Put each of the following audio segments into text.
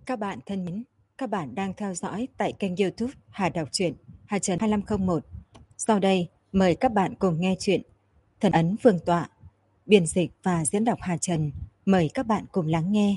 Các bạn thân mến, các bạn đang theo dõi tại kênh YouTube Hà Đọc truyện Hà Trần 2501. Sau đây, mời các bạn cùng nghe chuyện Thần ấn Vương tọa, biên dịch và diễn đọc Hà Trần. Mời các bạn cùng lắng nghe.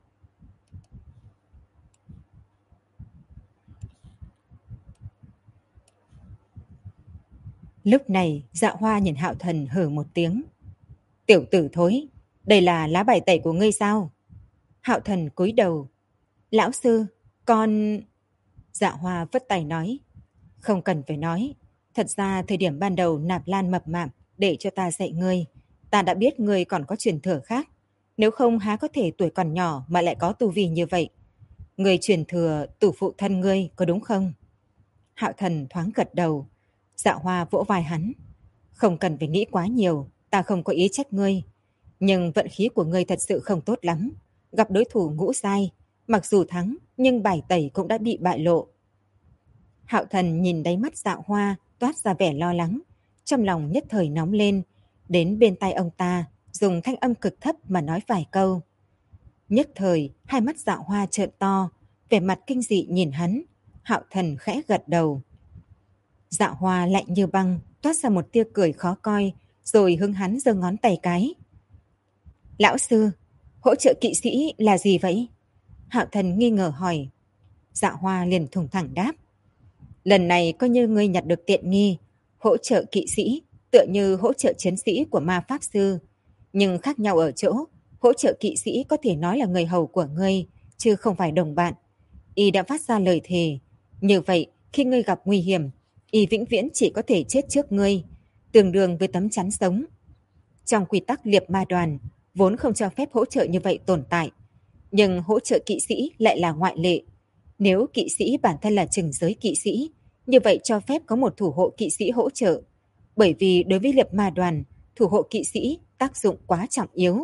Lúc này, Dạ Hoa nhìn Hạo Thần hừ một tiếng. Tiểu tử thối, đây là lá bài tẩy của ngươi sao? Hạo Thần cúi đầu. Lão sư, con... Dạ Hoa vất tay nói. Không cần phải nói. Thật ra thời điểm ban đầu Nạp Lan mập mạp để cho ta dạy ngươi. Ta đã biết ngươi còn có truyền thừa khác. Nếu không há có thể tuổi còn nhỏ mà lại có tu vi như vậy. Ngươi truyền thừa từ phụ thân ngươi có đúng không? Hạo Thần thoáng gật đầu. Dạ Hoa vỗ vai hắn. Không cần phải nghĩ quá nhiều. Ta không có ý trách ngươi. Nhưng vận khí của ngươi thật sự không tốt lắm. Gặp đối thủ ngũ giai. Mặc dù thắng nhưng bài tẩy cũng đã bị bại lộ. Hạo Thần nhìn đáy mắt Dạ Hoa toát ra vẻ lo lắng, trong lòng nhất thời nóng lên, đến bên tai ông ta dùng thanh âm cực thấp mà nói vài câu. Nhất thời hai mắt Dạ Hoa trợn to, vẻ mặt kinh dị nhìn hắn. Hạo Thần khẽ gật đầu. Dạ Hoa lạnh như băng, toát ra một tia cười khó coi, rồi hướng hắn giơ ngón tay cái. Lão sư, hỗ trợ kỵ sĩ là gì vậy? Hạo Thần nghi ngờ hỏi. Dạ Hoa liền thủng thẳng đáp. Lần này coi như ngươi nhặt được tiện nghi, hỗ trợ kỵ sĩ, tựa như hỗ trợ chiến sĩ của ma pháp sư. Nhưng khác nhau ở chỗ, hỗ trợ kỵ sĩ có thể nói là người hầu của ngươi, chứ không phải đồng bạn. Y đã phát ra lời thề. Như vậy, khi ngươi gặp nguy hiểm, Y vĩnh viễn chỉ có thể chết trước ngươi, tương đương với tấm chắn sống. Trong quy tắc liệp ma đoàn, vốn không cho phép hỗ trợ như vậy tồn tại. Nhưng hỗ trợ kỵ sĩ lại là ngoại lệ. Nếu kỵ sĩ bản thân là trừng giới kỵ sĩ, như vậy cho phép có một thủ hộ kỵ sĩ hỗ trợ. Bởi vì đối với liệp ma đoàn, thủ hộ kỵ sĩ tác dụng quá trọng yếu.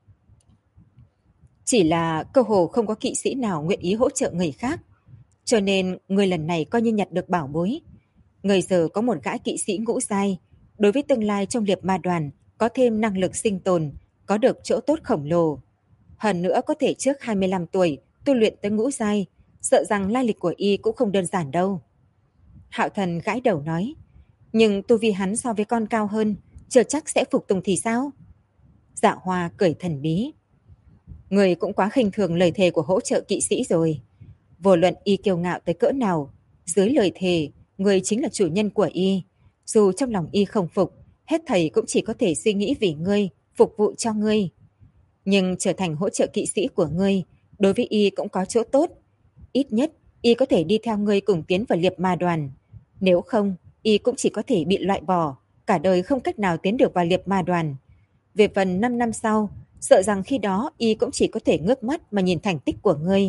Chỉ là cơ hồ không có kỵ sĩ nào nguyện ý hỗ trợ người khác. Cho nên người lần này coi như nhặt được bảo bối. Người giờ có một gã kỵ sĩ ngũ giai, đối với tương lai trong liệp ma đoàn có thêm năng lực sinh tồn, có được chỗ tốt khổng lồ. Hơn nữa có thể trước 25 tuổi tu luyện tới ngũ giai, sợ rằng lai lịch của Y cũng không đơn giản đâu. Hạo Thần gãi đầu nói, nhưng tu vi hắn so với con cao hơn, chưa chắc sẽ phục tùng thì sao? Dạ Hoa cười thần bí. Người cũng quá khinh thường lời thề của hỗ trợ kỵ sĩ rồi. Vô luận Y kiêu ngạo tới cỡ nào, dưới lời thề, người chính là chủ nhân của Y. Dù trong lòng Y không phục, hết thầy cũng chỉ có thể suy nghĩ vì ngươi, phục vụ cho ngươi. Nhưng trở thành hỗ trợ kỵ sĩ của ngươi, đối với Y cũng có chỗ tốt. Ít nhất, Y có thể đi theo ngươi cùng tiến vào liệp ma đoàn. Nếu không, Y cũng chỉ có thể bị loại bỏ, cả đời không cách nào tiến được vào liệp ma đoàn. Về phần 5 năm sau, sợ rằng khi đó Y cũng chỉ có thể ngước mắt mà nhìn thành tích của ngươi.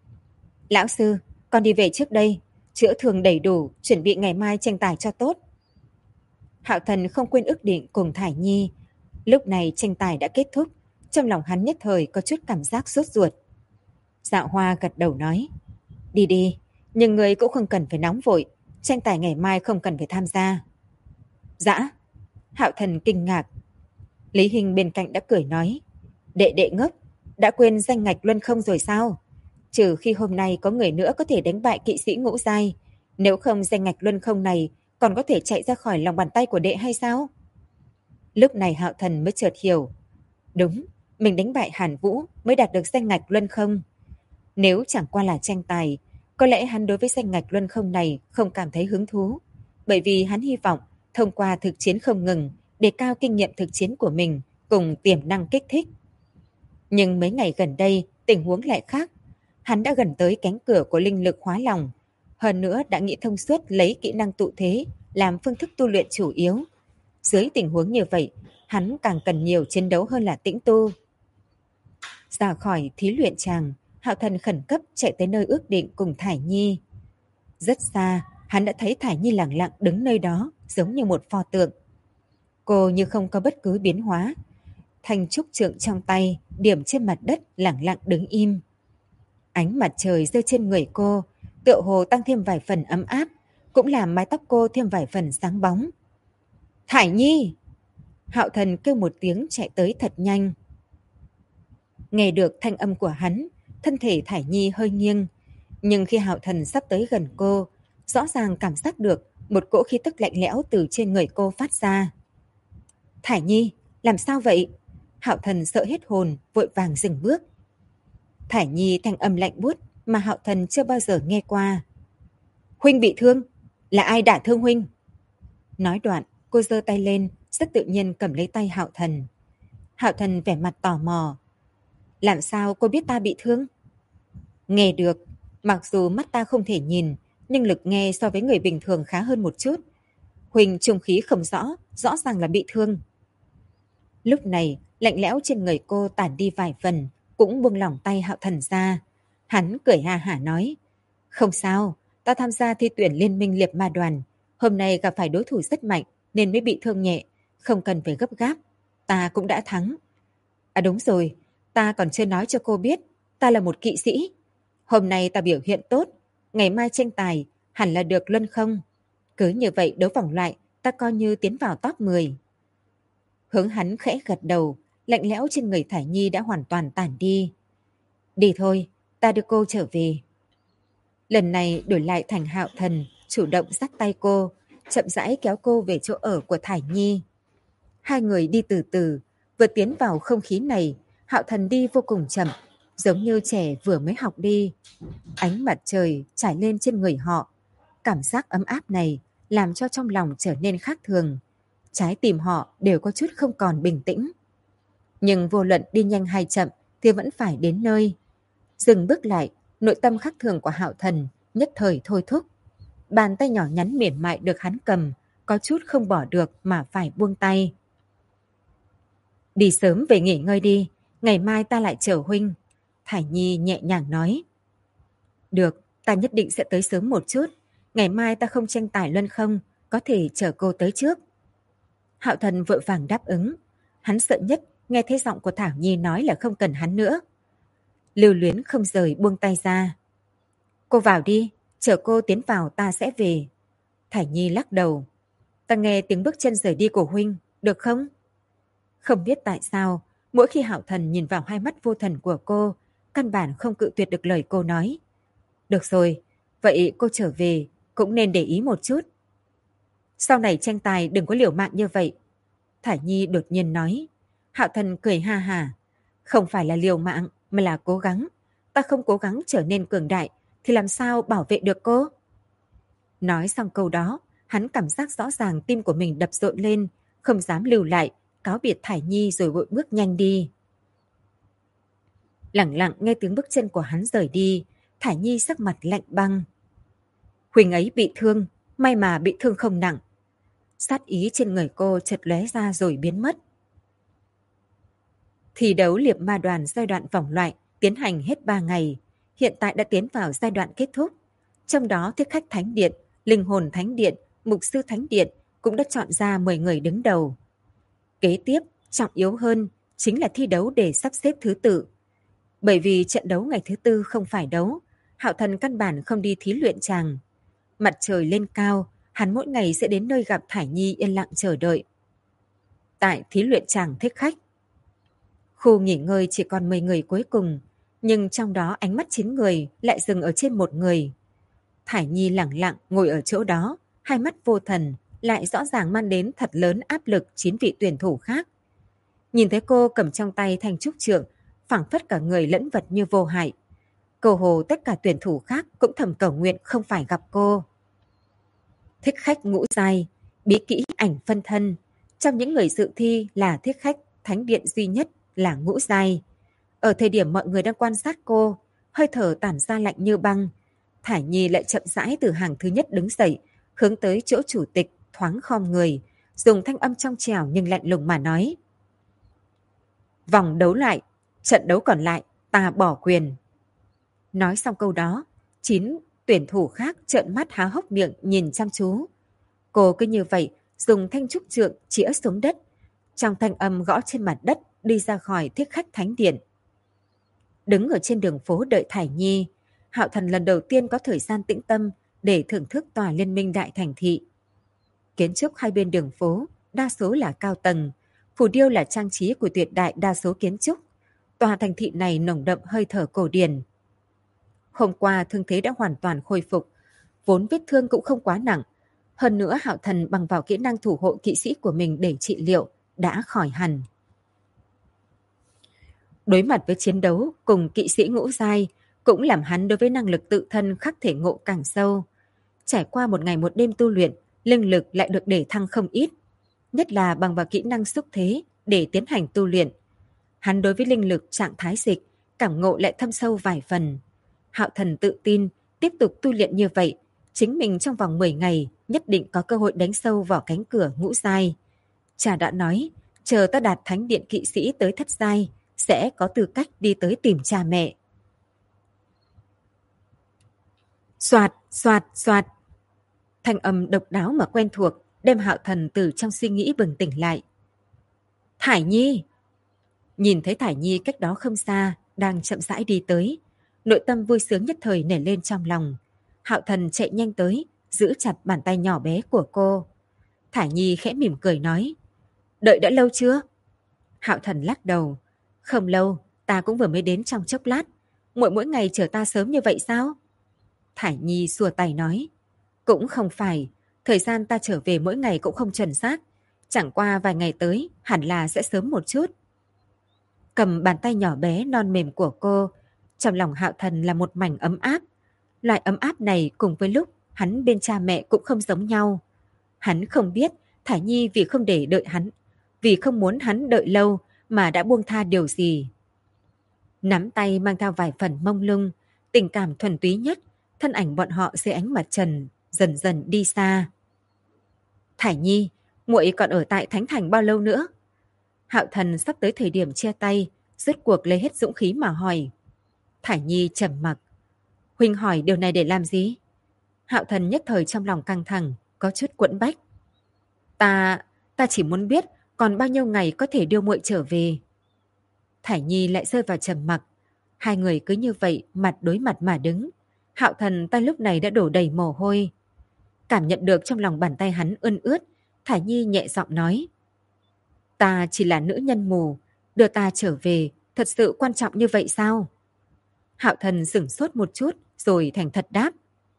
Lão sư, con đi về trước đây, chữa thương đầy đủ, chuẩn bị ngày mai tranh tài cho tốt. Hạo Thần không quên ước định cùng Thải Nhi. Lúc này tranh tài đã kết thúc, trong lòng hắn nhất thời có chút cảm giác sốt ruột. Dạ Hoa gật đầu nói, đi đi, nhưng người cũng không cần phải nóng vội, tranh tài ngày mai không cần phải tham gia. Dạ. Hạo Thần kinh ngạc. Lý Hình bên cạnh đã cười nói, đệ đệ ngốc, đã quên danh ngạch luân không rồi sao? Trừ khi hôm nay có người nữa có thể đánh bại kỵ sĩ ngũ giai, nếu không danh ngạch luân không này còn có thể chạy ra khỏi lòng bàn tay của đệ hay sao? Lúc này Hạo Thần mới chợt hiểu. Đúng, mình đánh bại Hàn Vũ mới đạt được danh ngạch luân không. Nếu chẳng qua là tranh tài, có lẽ hắn đối với danh ngạch luân không này không cảm thấy hứng thú, bởi vì hắn hy vọng thông qua thực chiến không ngừng đề cao kinh nghiệm thực chiến của mình cùng tiềm năng kích thích. Nhưng mấy ngày gần đây tình huống lại khác. Hắn đã gần tới cánh cửa của linh lực hóa lòng, hơn nữa đã nghĩ thông suốt lấy kỹ năng tụ thế làm phương thức tu luyện chủ yếu. Dưới tình huống như vậy, hắn càng cần nhiều chiến đấu hơn là tĩnh tu. Ra khỏi thí luyện tràng, Hạo Thần khẩn cấp chạy tới nơi ước định cùng Thải Nhi. Rất xa, hắn đã thấy Thải Nhi lặng lặng đứng nơi đó giống như một pho tượng. Cô như không có bất cứ biến hóa. Thanh trúc trượng trong tay, điểm trên mặt đất lặng lặng đứng im. Ánh mặt trời rơi trên người cô, tựa hồ tăng thêm vài phần ấm áp, cũng làm mái tóc cô thêm vài phần sáng bóng. Thải Nhi! Hạo Thần kêu một tiếng chạy tới thật nhanh. Nghe được thanh âm của hắn, thân thể Thải Nhi hơi nghiêng, nhưng khi Hạo Thần sắp tới gần cô, rõ ràng cảm giác được một cỗ khí tức lạnh lẽo từ trên người cô phát ra. Thải Nhi, làm sao vậy? Hạo Thần sợ hết hồn, vội vàng dừng bước. Thải Nhi thanh âm lạnh buốt mà Hạo Thần chưa bao giờ nghe qua. Huynh bị thương? Là ai đả thương huynh? Nói đoạn, cô giơ tay lên, rất tự nhiên cầm lấy tay Hạo Thần. Hạo Thần vẻ mặt tò mò. Làm sao cô biết ta bị thương? Nghe được, mặc dù mắt ta không thể nhìn, nhưng lực nghe so với người bình thường khá hơn một chút. Huynh trung khí không rõ, rõ ràng là bị thương. Lúc này, lạnh lẽo trên người cô tản đi vài phần, cũng buông lỏng tay Hạo Thần ra. Hắn cười ha hả nói, không sao, ta tham gia thi tuyển liên minh liệp ma đoàn. Hôm nay gặp phải đối thủ rất mạnh nên mới bị thương nhẹ, không cần phải gấp gáp. Ta cũng đã thắng. À đúng rồi, ta còn chưa nói cho cô biết, ta là một kỵ sĩ. Hôm nay ta biểu hiện tốt, ngày mai tranh tài hẳn là được luân không. Cứ như vậy đấu vòng loại, ta coi như tiến vào top 10. Hướng hắn khẽ gật đầu, lạnh lẽo trên người Thải Nhi đã hoàn toàn tản đi. Đi thôi, ta đưa cô trở về. Lần này đổi lại thành Hạo Thần, chủ động dắt tay cô, chậm rãi kéo cô về chỗ ở của Thải Nhi. Hai người đi từ từ, vừa tiến vào không khí này, Hạo Thần đi vô cùng chậm, giống như trẻ vừa mới học đi. Ánh mặt trời trải lên trên người họ. Cảm giác ấm áp này làm cho trong lòng trở nên khác thường. Trái tim họ đều có chút không còn bình tĩnh. Nhưng vô luận đi nhanh hay chậm thì vẫn phải đến nơi. Dừng bước lại, nội tâm khác thường của Hạo Thần nhất thời thôi thúc. Bàn tay nhỏ nhắn mềm mại được hắn cầm, có chút không bỏ được mà phải buông tay. Đi sớm về nghỉ ngơi đi, ngày mai ta lại chở huynh. Thải Nhi nhẹ nhàng nói. Được, ta nhất định sẽ tới sớm một chút. Ngày mai ta không tranh tài luân không, có thể chở cô tới trước. Hạo Thần vội vàng đáp ứng. Hắn sợ nhất nghe thấy giọng của Thảo Nhi nói là không cần hắn nữa. Lưu Luyến không rời buông tay ra. Cô vào đi, chờ cô tiến vào ta sẽ về. Thải Nhi lắc đầu. Ta nghe tiếng bước chân rời đi của huynh, được không? Không biết tại sao, mỗi khi Hạo Thần nhìn vào hai mắt vô thần của cô, căn bản không cự tuyệt được lời cô nói. Được rồi, vậy cô trở về, cũng nên để ý một chút. Sau này tranh tài đừng có liều mạng như vậy. Thải Nhi đột nhiên nói. Hạo Thần cười ha hả. Không phải là liều mạng, mà là cố gắng. Ta không cố gắng trở nên cường đại, thì làm sao bảo vệ được cô? Nói xong câu đó, hắn cảm giác rõ ràng tim của mình đập rộn lên, không dám lưu lại, cáo biệt Thải Nhi rồi vội bước nhanh đi. Lẳng lặng nghe tiếng bước chân của hắn rời đi, Thải Nhi sắc mặt lạnh băng. Huỳnh ấy bị thương, may mà bị thương không nặng. Sát ý trên người cô chợt lóe ra rồi biến mất. Thi đấu liệp ma đoàn giai đoạn vòng loại tiến hành hết 3 ngày, hiện tại đã tiến vào giai đoạn kết thúc. Trong đó Thiết Khách Thánh Điện, Linh Hồn Thánh Điện, Mục Sư Thánh Điện cũng đã chọn ra 10 người đứng đầu. Kế tiếp, trọng yếu hơn chính là thi đấu để sắp xếp thứ tự. Bởi vì trận đấu ngày thứ tư không phải đấu, Hạo Thần căn bản không đi thí luyện tràng. Mặt trời lên cao, hắn mỗi ngày sẽ đến nơi gặp Thải Nhi yên lặng chờ đợi. Tại thí luyện tràng Thích Khách, khu nghỉ ngơi chỉ còn 10 người cuối cùng, nhưng trong đó ánh mắt 9 người lại dừng ở trên một người. Thải Nhi lẳng lặng ngồi ở chỗ đó, hai mắt vô thần, lại rõ ràng mang đến thật lớn áp lực 9 vị tuyển thủ khác. Nhìn thấy cô cầm trong tay thanh trúc trượng, phảng phất cả người lẫn vật như vô hại. Cầu hồ tất cả tuyển thủ khác cũng thầm cầu nguyện không phải gặp cô. Thích Khách ngũ giai, bí kỹ ảnh phân thân. Trong những người dự thi là Thích Khách Thánh Điện duy nhất là ngũ giai. Ở thời điểm mọi người đang quan sát cô, hơi thở tản ra lạnh như băng. Thải Nhi lại chậm rãi từ hàng thứ nhất đứng dậy, hướng tới chỗ chủ tịch, thoáng khom người, dùng thanh âm trong trẻo nhưng lạnh lùng mà nói. Vòng đấu lại, trận đấu còn lại, ta bỏ quyền. Nói xong câu đó, 9 tuyển thủ khác trợn mắt há hốc miệng nhìn chăm chú. Cô cứ như vậy, dùng thanh trúc trượng chĩa xuống đất, trong thanh âm gõ trên mặt đất đi ra khỏi Thiết Khách Thánh Điện. Đứng ở trên đường phố đợi Thải Nhi, Hạo Thần lần đầu tiên có thời gian tĩnh tâm để thưởng thức tòa liên minh đại thành thị. Kiến trúc hai bên đường phố, đa số là cao tầng, phù điêu là trang trí của tuyệt đại đa số kiến trúc. Tòa thành thị này nồng đậm hơi thở cổ điển, Hôm qua thương thế đã hoàn toàn khôi phục, vốn vết thương cũng không quá nặng. Hơn nữa Hạo Thần bằng vào kỹ năng thủ hộ kỵ sĩ của mình để trị liệu, đã khỏi hẳn. Đối mặt với chiến đấu cùng kỵ sĩ ngũ giai, cũng làm hắn đối với năng lực tự thân khắc thể ngộ càng sâu. Trải qua một ngày một đêm tu luyện, linh lực lại được để thăng không ít, nhất là bằng vào kỹ năng xúc thế để tiến hành tu luyện. Hắn đối với linh lực trạng thái dịch, cảm ngộ lại thâm sâu vài phần. Hạo Thần tự tin, tiếp tục tu luyện như vậy, chính mình trong vòng 10 ngày nhất định có cơ hội đánh sâu vào cánh cửa ngũ giai. Cha đã nói, chờ ta đạt thánh điện kỵ sĩ tới thất giai, sẽ có tư cách đi tới tìm cha mẹ. Soạt, soạt, soạt. Thanh âm độc đáo mà quen thuộc, đem Hạo Thần từ trong suy nghĩ bừng tỉnh lại. Thải Nhi! Nhìn thấy Thải Nhi cách đó không xa, đang chậm rãi đi tới. Nội tâm vui sướng nhất thời nảy lên trong lòng. Hạo Thần chạy nhanh tới, giữ chặt bàn tay nhỏ bé của cô. Thải Nhi khẽ mỉm cười nói, đợi đã lâu chưa? Hạo Thần lắc đầu, không lâu, ta cũng vừa mới đến trong chốc lát. Mỗi ngày chờ ta sớm như vậy sao? Thải Nhi xua tay nói, cũng không phải, thời gian ta trở về mỗi ngày cũng không chuẩn xác. Chẳng qua vài ngày tới, hẳn là sẽ sớm một chút. Cầm bàn tay nhỏ bé non mềm của cô, trong lòng Hạo Thần là một mảnh ấm áp. Loại ấm áp này cùng với lúc hắn bên cha mẹ cũng không giống nhau. Hắn không biết Thải Nhi vì không để đợi hắn, vì không muốn hắn đợi lâu mà đã buông tha điều gì. Nắm tay mang theo vài phần mông lung, tình cảm thuần túy nhất, thân ảnh bọn họ dưới ánh mặt trời dần dần đi xa. Thải Nhi, muội còn ở tại Thánh Thành bao lâu nữa? Hạo Thần sắp tới thời điểm chia tay, rốt cuộc lấy hết dũng khí mà hỏi. Thải Nhi trầm mặc. Huynh hỏi điều này để làm gì? Hạo Thần nhất thời trong lòng căng thẳng, có chút quẫn bách. Ta chỉ muốn biết còn bao nhiêu ngày có thể đưa muội trở về. Thải Nhi lại rơi vào trầm mặc. Hai người cứ như vậy mặt đối mặt mà đứng. Hạo Thần tay lúc này đã đổ đầy mồ hôi. Cảm nhận được trong lòng bàn tay hắn ươn ướt, Thải Nhi nhẹ giọng nói. Ta chỉ là nữ nhân mù, đưa ta trở về, thật sự quan trọng như vậy sao? Hạo Thần sửng sốt một chút, rồi thành thật đáp.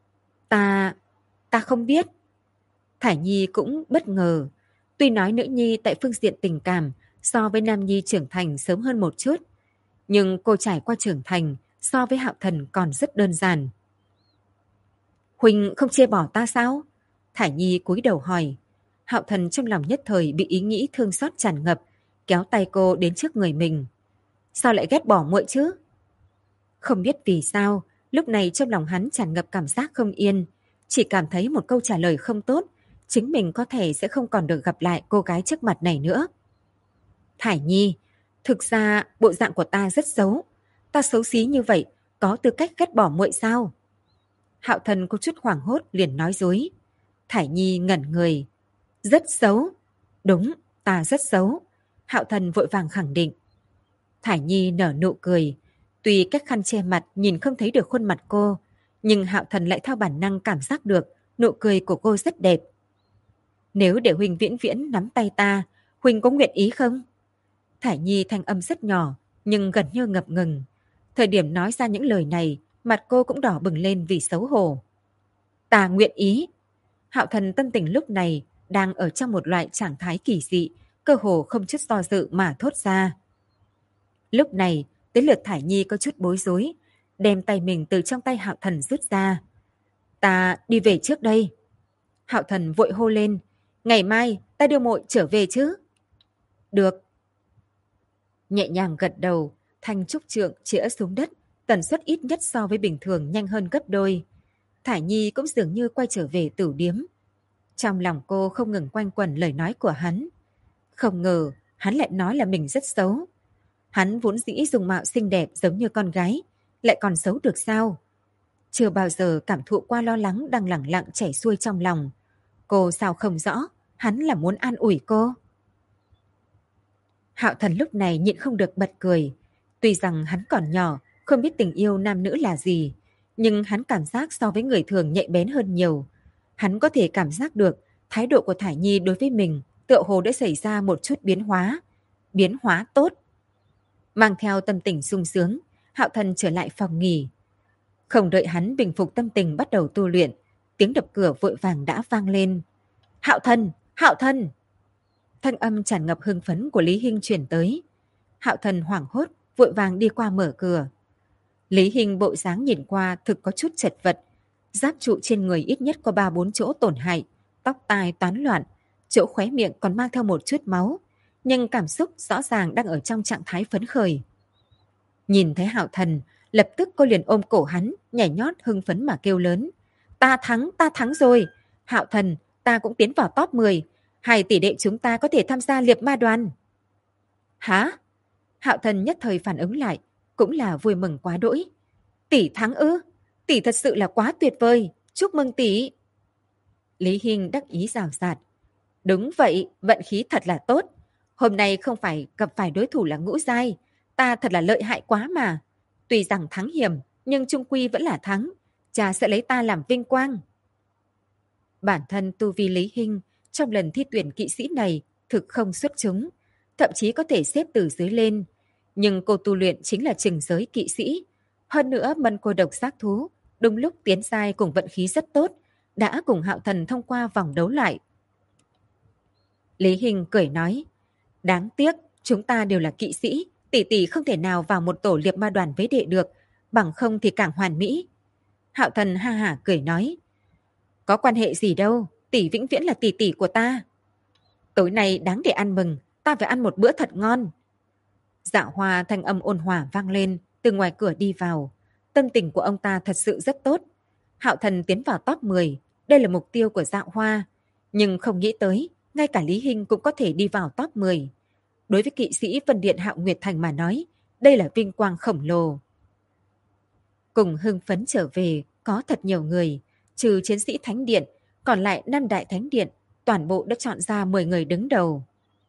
Ta không biết. Thải Nhi cũng bất ngờ. Tuy nói nữ nhi tại phương diện tình cảm so với nam nhi trưởng thành sớm hơn một chút, nhưng cô trải qua trưởng thành so với Hạo Thần còn rất đơn giản. Huynh không chê bỏ ta sao? Thải Nhi cúi đầu hỏi. Hạo Thần trong lòng nhất thời bị ý nghĩ thương xót tràn ngập, kéo tay cô đến trước người mình. Sao lại ghét bỏ muội chứ? Không biết vì sao, lúc này trong lòng hắn tràn ngập cảm giác không yên, chỉ cảm thấy một câu trả lời không tốt, chính mình có thể sẽ không còn được gặp lại cô gái trước mặt này nữa. Thải Nhi, thực ra bộ dạng của ta rất xấu. Ta xấu xí như vậy, có tư cách ghét bỏ muội sao? Hạo Thần có chút hoảng hốt liền nói dối. Thải Nhi ngẩn người. Rất xấu. Đúng, ta rất xấu. Hạo Thần vội vàng khẳng định. Thải Nhi nở nụ cười. Tuy cách khăn che mặt nhìn không thấy được khuôn mặt cô, nhưng Hạo Thần lại theo bản năng cảm giác được nụ cười của cô rất đẹp. Nếu để Huỳnh viễn viễn nắm tay ta, Huỳnh có nguyện ý không? Thải Nhi thanh âm rất nhỏ, nhưng gần như ngập ngừng. Thời điểm nói ra những lời này, mặt cô cũng đỏ bừng lên vì xấu hổ. Ta nguyện ý. Hạo Thần tâm tình lúc này đang ở trong một loại trạng thái kỳ dị, cơ hồ không chút do dự mà thốt ra. Lúc này, tới lượt Thải Nhi có chút bối rối, đem tay mình từ trong tay Hạo Thần rút ra. Ta đi về trước đây. Hạo Thần vội hô lên. Ngày mai ta đưa muội trở về chứ? Được. Nhẹ nhàng gật đầu, thanh trúc trượng chĩa xuống đất, tần suất ít nhất so với bình thường nhanh hơn gấp đôi. Thải Nhi cũng dường như quay trở về tửu điếm. Trong lòng cô không ngừng quanh quẩn lời nói của hắn. Không ngờ hắn lại nói là mình rất xấu. Hắn vốn dĩ dùng mạo xinh đẹp giống như con gái, lại còn xấu được sao? Chưa bao giờ cảm thụ qua lo lắng đang lẳng lặng chảy xuôi trong lòng. Cô sao không rõ, hắn là muốn an ủi cô. Hạo Thần lúc này nhịn không được bật cười. Tuy rằng hắn còn nhỏ, không biết tình yêu nam nữ là gì, nhưng hắn cảm giác so với người thường nhạy bén hơn nhiều. Hắn có thể cảm giác được thái độ của Thải Nhi đối với mình tựa hồ đã xảy ra một chút biến hóa tốt. Mang theo tâm tình sung sướng, Hạo Thần trở lại phòng nghỉ. Không đợi hắn bình phục tâm tình bắt đầu tu luyện, tiếng đập cửa vội vàng đã vang lên. Hạo Thần, Hạo Thần! Thanh âm tràn ngập hưng phấn của Lý Hinh truyền tới. Hạo Thần hoảng hốt, vội vàng đi qua mở cửa. Lý Hinh bộ dáng nhìn qua thực có chút chật vật. Giáp trụ trên người ít nhất có 3-4 chỗ tổn hại, tóc tai toán loạn, chỗ khóe miệng còn mang theo một chút máu, nhưng cảm xúc rõ ràng đang ở trong trạng thái phấn khởi. Nhìn thấy Hạo Thần, lập tức cô liền ôm cổ hắn, nhảy nhót hưng phấn mà kêu lớn. Ta thắng rồi! Hạo Thần, ta cũng tiến vào top 10. Hai tỷ đệ chúng ta có thể tham gia liệp ma đoàn. Hả? Hạo Thần nhất thời phản ứng lại, cũng là vui mừng quá đỗi. Tỷ thắng ư? Tỷ thật sự là quá tuyệt vời, chúc mừng tỷ. Lý Hinh đắc ý rào rạt. Đúng vậy, vận khí thật là tốt. Hôm nay không phải gặp phải đối thủ là ngũ giai, ta thật là lợi hại quá mà. Tuy rằng thắng hiểm, nhưng chung quy vẫn là thắng. Cha sẽ lấy ta làm vinh quang. Bản thân tu vi Lý Hinh trong lần thi tuyển kỵ sĩ này thực không xuất chúng, thậm chí có thể xếp từ dưới lên. Nhưng cô tu luyện chính là trình giới kỵ sĩ. Hơn nữa mân cô độc giác thú, đúng lúc tiến giai cùng vận khí rất tốt, đã cùng Hạo Thần thông qua vòng đấu lại. Lý Hinh cười nói, đáng tiếc, chúng ta đều là kỵ sĩ, tỷ tỷ không thể nào vào một tổ liệp ma đoàn với đệ được, bằng không thì càng hoàn mỹ. Hạo Thần ha hả cười nói, có quan hệ gì đâu, tỷ vĩnh viễn là tỷ tỷ của ta. Tối nay đáng để ăn mừng, ta phải ăn một bữa thật ngon. Dạ Hoa thanh âm ôn hòa vang lên từ ngoài cửa đi vào. Tâm tình của ông ta thật sự rất tốt. Hạo Thần tiến vào top 10, đây là mục tiêu của Dạ Hoa. Nhưng không nghĩ tới, ngay cả Lý Hinh cũng có thể đi vào top 10. Đối với kỵ sĩ Vân Điện Hạo Nguyệt Thành mà nói, đây là vinh quang khổng lồ. Cùng hưng phấn trở về, có thật nhiều người, trừ chiến sĩ Thánh Điện, còn lại 5 đại Thánh Điện, toàn bộ đã chọn ra 10 người đứng đầu.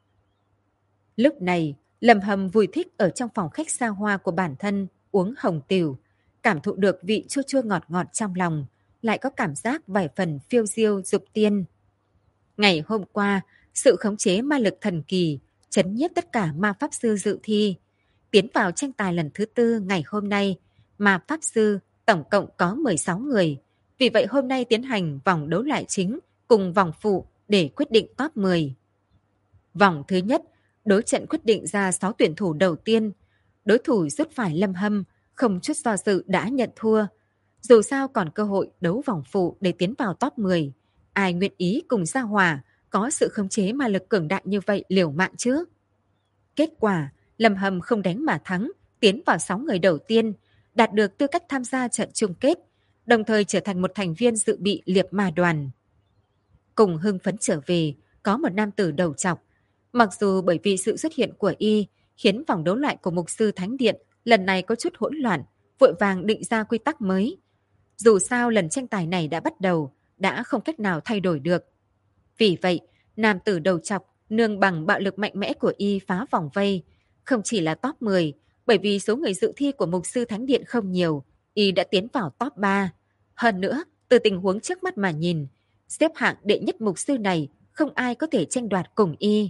Lúc này, Lâm Hâm vui thích ở trong phòng khách xa hoa của bản thân uống hồng tiểu, cảm thụ được vị chua chua ngọt ngọt trong lòng, lại có cảm giác vài phần phiêu diêu dục tiên. Ngày hôm qua, sự khống chế ma lực thần kỳ trấn nhiếp tất cả ma pháp sư dự thi. Tiến vào tranh tài lần thứ 4 ngày hôm nay, ma pháp sư tổng cộng có 16 người. Vì vậy hôm nay tiến hành vòng đấu loại chính cùng vòng phụ để quyết định top 10. Vòng thứ nhất, đối trận quyết định ra 6 tuyển thủ đầu tiên. Đối thủ rút phải Lâm Hâm, không chút do dự đã nhận thua. Dù sao còn cơ hội đấu vòng phụ để tiến vào top 10. Ai nguyện ý cùng Gia Hòa có sự khống chế ma lực cường đại như vậy liều mạng chứ? Kết quả, Lâm Hâm không đánh mà thắng, tiến vào 6 người đầu tiên, đạt được tư cách tham gia trận chung kết, đồng thời trở thành một thành viên dự bị liệp ma đoàn. Cùng hưng phấn trở về, có một nam tử đầu trọc. Mặc dù bởi vì sự xuất hiện của y khiến vòng đấu lại của mục sư Thánh Điện lần này có chút hỗn loạn, vội vàng định ra quy tắc mới. Dù sao lần tranh tài này đã bắt đầu, đã không cách nào thay đổi được. Vì vậy, nam tử đầu trọc nương bằng bạo lực mạnh mẽ của y phá vòng vây, không chỉ là top 10, bởi vì số người dự thi của mục sư Thánh Điện không nhiều, y đã tiến vào top 3. Hơn nữa, từ tình huống trước mắt mà nhìn, xếp hạng đệ nhất mục sư này không ai có thể tranh đoạt cùng y.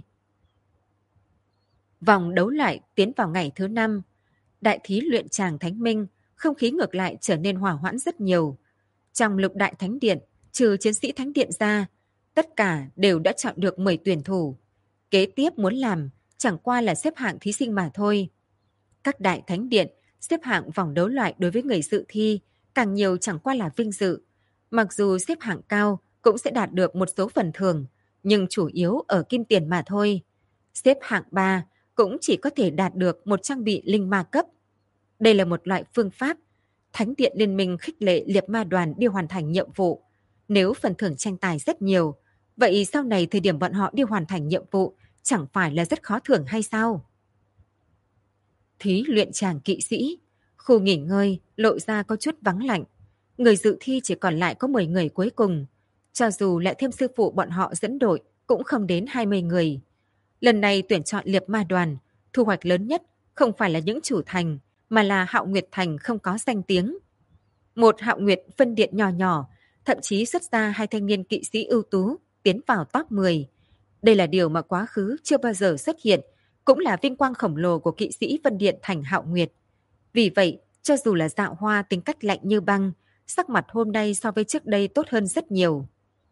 Vòng đấu lại tiến vào ngày thứ 5. Đại thí luyện tràng Thánh Minh, không khí ngược lại trở nên hòa hoãn rất nhiều. Trong lục đại Thánh Điện, trừ chiến sĩ Thánh Điện ra, tất cả đều đã chọn được 10 tuyển thủ. Kế tiếp muốn làm chẳng qua là xếp hạng thí sinh mà thôi. Các đại Thánh Điện xếp hạng vòng đấu loại đối với người dự thi càng nhiều chẳng qua là vinh dự. Mặc dù xếp hạng cao cũng sẽ đạt được một số phần thưởng, nhưng chủ yếu ở kim tiền mà thôi. Xếp hạng 3 cũng chỉ có thể đạt được một trang bị linh ma cấp. Đây là một loại phương pháp Thánh Điện Liên minh khích lệ liệp ma đoàn đi hoàn thành nhiệm vụ. Nếu phần thưởng tranh tài rất nhiều, vậy sau này thời điểm bọn họ đi hoàn thành nhiệm vụ chẳng phải là rất khó thưởng hay sao? Thí luyện tràng kỵ sĩ, khu nghỉ ngơi lộ ra có chút vắng lạnh. Người dự thi chỉ còn lại có 10 người cuối cùng. Cho dù lại thêm sư phụ bọn họ dẫn đội cũng không đến 20 người. Lần này tuyển chọn liệp ma đoàn, thu hoạch lớn nhất không phải là những chủ thành, mà là Hạo Nguyệt Thành không có danh tiếng. Một Hạo Nguyệt phân điện nhỏ nhỏ, thậm chí xuất ra 2 thanh niên kỵ sĩ ưu tú, tiến vào top 10. Đây là điều mà quá khứ chưa bao giờ xuất hiện, cũng là vinh quang khổng lồ của kỵ sĩ Vân Điện thành Hạo Nguyệt. Vì vậy, Cho dù là Dạo Hoa tính cách lạnh như băng, sắc mặt hôm nay so với trước đây tốt hơn rất nhiều.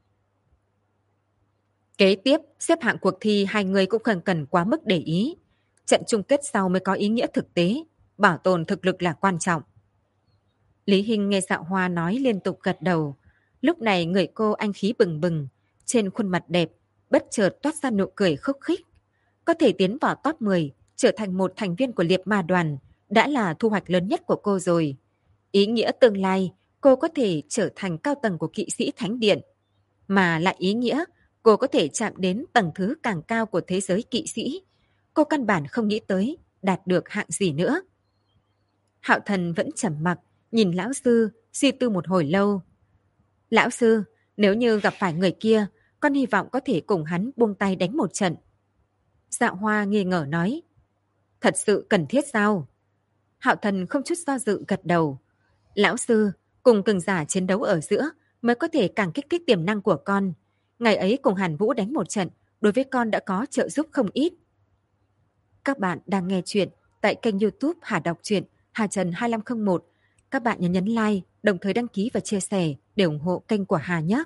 Kế tiếp, xếp hạng cuộc thi hai người cũng không cần quá mức để ý. Trận chung kết sau mới có ý nghĩa thực tế, bảo tồn thực lực là quan trọng. Lý Hinh nghe Dạo Hoa nói liên tục gật đầu. Lúc này người cô anh khí bừng bừng, trên khuôn mặt đẹp, bất chợt toát ra nụ cười khúc khích. Có thể tiến vào top 10, trở thành một thành viên của Liệp Ma Đoàn, đã là thu hoạch lớn nhất của cô rồi. Ý nghĩa tương lai, cô có thể trở thành cao tầng của kỵ sĩ Thánh Điện. Mà lại ý nghĩa, cô có thể chạm đến tầng thứ càng cao của thế giới kỵ sĩ. Cô căn bản không nghĩ tới, đạt được hạng gì nữa. Hạo Thần vẫn trầm mặc, nhìn lão sư, suy tư một hồi lâu. Lão sư, nếu như gặp phải người kia, con hy vọng có thể cùng hắn buông tay đánh một trận. Dạo Hoa nghi ngờ nói. Thật sự cần thiết sao? Hạo Thần không chút do dự gật đầu. Lão sư, cùng cường giả chiến đấu ở giữa mới có thể càng kích thích tiềm năng của con. Ngày ấy cùng Hàn Vũ đánh một trận, đối với con đã có trợ giúp không ít. Các bạn đang nghe chuyện tại kênh YouTube Hà Đọc Truyện Hà Trần 2501. Các bạn nhấn like, đồng thời đăng ký và chia sẻ để ủng hộ kênh của Hà nhé.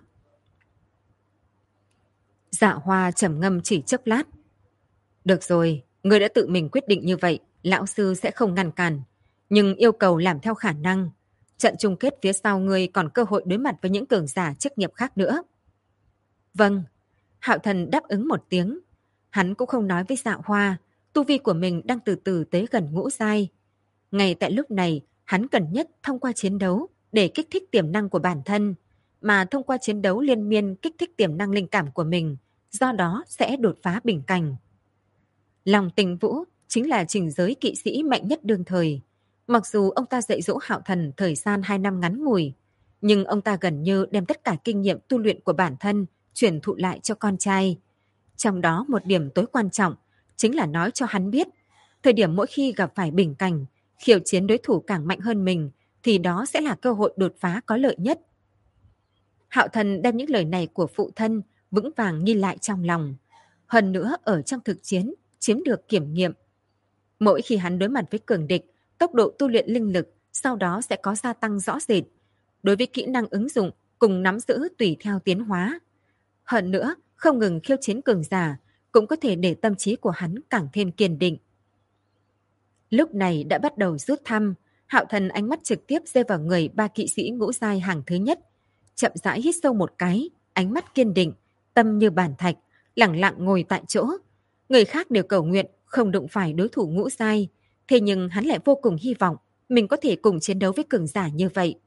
Dạ Hoa trầm ngâm chỉ chốc lát. Được rồi, người đã tự mình quyết định như vậy, lão sư sẽ không ngăn cản. Nhưng yêu cầu làm theo khả năng. Trận chung kết phía sau người còn cơ hội đối mặt với những cường giả chức nghiệp khác nữa. Vâng, Hạo Thần đáp ứng một tiếng. Hắn cũng không nói với Dạ Hoa, tu vi của mình đang từ từ tới gần ngũ giai. Ngay tại lúc này, hắn cần nhất thông qua chiến đấu để kích thích tiềm năng của bản thân, mà thông qua chiến đấu liên miên kích thích tiềm năng linh cảm của mình, do đó sẽ đột phá bình cảnh. Lòng Tình Vũ chính là trình giới kỵ sĩ mạnh nhất đương thời. Mặc dù ông ta dạy dỗ Hạo Thần thời gian 2 năm ngắn ngủi, nhưng ông ta gần như đem tất cả kinh nghiệm tu luyện của bản thân truyền thụ lại cho con trai. Trong đó một điểm tối quan trọng chính là nói cho hắn biết, thời điểm mỗi khi gặp phải bình cảnh, khiêu chiến đối thủ càng mạnh hơn mình, thì đó sẽ là cơ hội đột phá có lợi nhất. Hạo Thần đem những lời này của phụ thân vững vàng ghi lại trong lòng. Hơn nữa ở trong thực chiến, chiếm được kiểm nghiệm. Mỗi khi hắn đối mặt với cường địch, tốc độ tu luyện linh lực sau đó sẽ có gia tăng rõ rệt. Đối với kỹ năng ứng dụng cùng nắm giữ tùy theo tiến hóa. Hơn nữa, không ngừng khiêu chiến cường giả cũng có thể để tâm trí của hắn càng thêm kiên định. Lúc này đã bắt đầu rút thăm, Hạo Thần ánh mắt trực tiếp rơi vào người 3 kỵ sĩ ngũ giai hàng thứ nhất. Chậm rãi hít sâu một cái, ánh mắt kiên định, tâm như bàn thạch, lẳng lặng ngồi tại chỗ. Người khác đều cầu nguyện không đụng phải đối thủ ngũ giai, thế nhưng hắn lại vô cùng hy vọng mình có thể cùng chiến đấu với cường giả như vậy.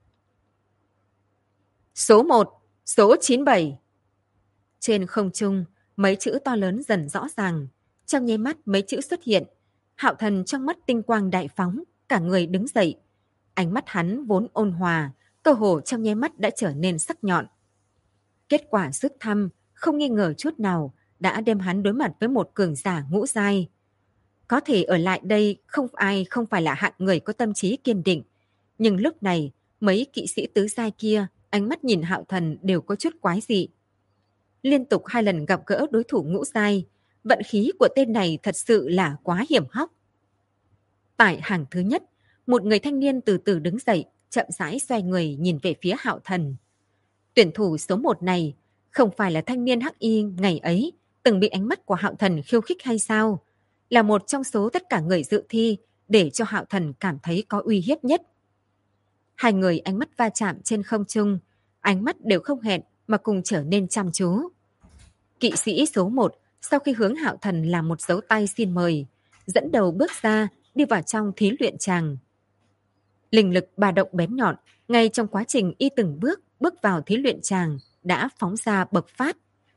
Số 1, số 97. Trên không trung, mấy chữ to lớn dần rõ ràng. Trong nháy mắt mấy chữ xuất hiện. Hạo Thần trong mắt tinh quang đại phóng, cả người đứng dậy. Ánh mắt hắn vốn ôn hòa, cơ hồ trong nháy mắt đã trở nên sắc nhọn. Kết quả rút thăm, không nghi ngờ chút nào, đã đem hắn đối mặt với một cường giả ngũ giai. Có thể ở lại đây không phải là hạng người có tâm trí kiên định. Nhưng lúc này, mấy kỵ sĩ tứ giai kia, ánh mắt nhìn Hạo Thần đều có chút quái dị. Liên tục 2 lần gặp gỡ đối thủ ngũ giai, vận khí của tên này thật sự là quá hiểm hóc. Tại hàng thứ nhất, một người thanh niên từ từ đứng dậy, chậm rãi xoay người nhìn về phía Hạo Thần. Tuyển thủ số 1 này không phải là thanh niên hắc y ngày ấy từng bị ánh mắt của Hạo Thần khiêu khích hay sao? Là một trong số tất cả người dự thi để cho Hạo Thần cảm thấy có uy hiếp nhất. Hai người ánh mắt va chạm trên không trung, ánh mắt đều không hẹn mà cùng trở nên chăm chú. Kỵ sĩ số 1 sau khi hướng Hạo Thần làm một dấu tay xin mời, dẫn đầu bước ra đi vào trong thí luyện tràng. Linh lực bà động bén nhọn, ngay trong quá trình y từng bước vào thí luyện tràng đã phóng ra bộc phát.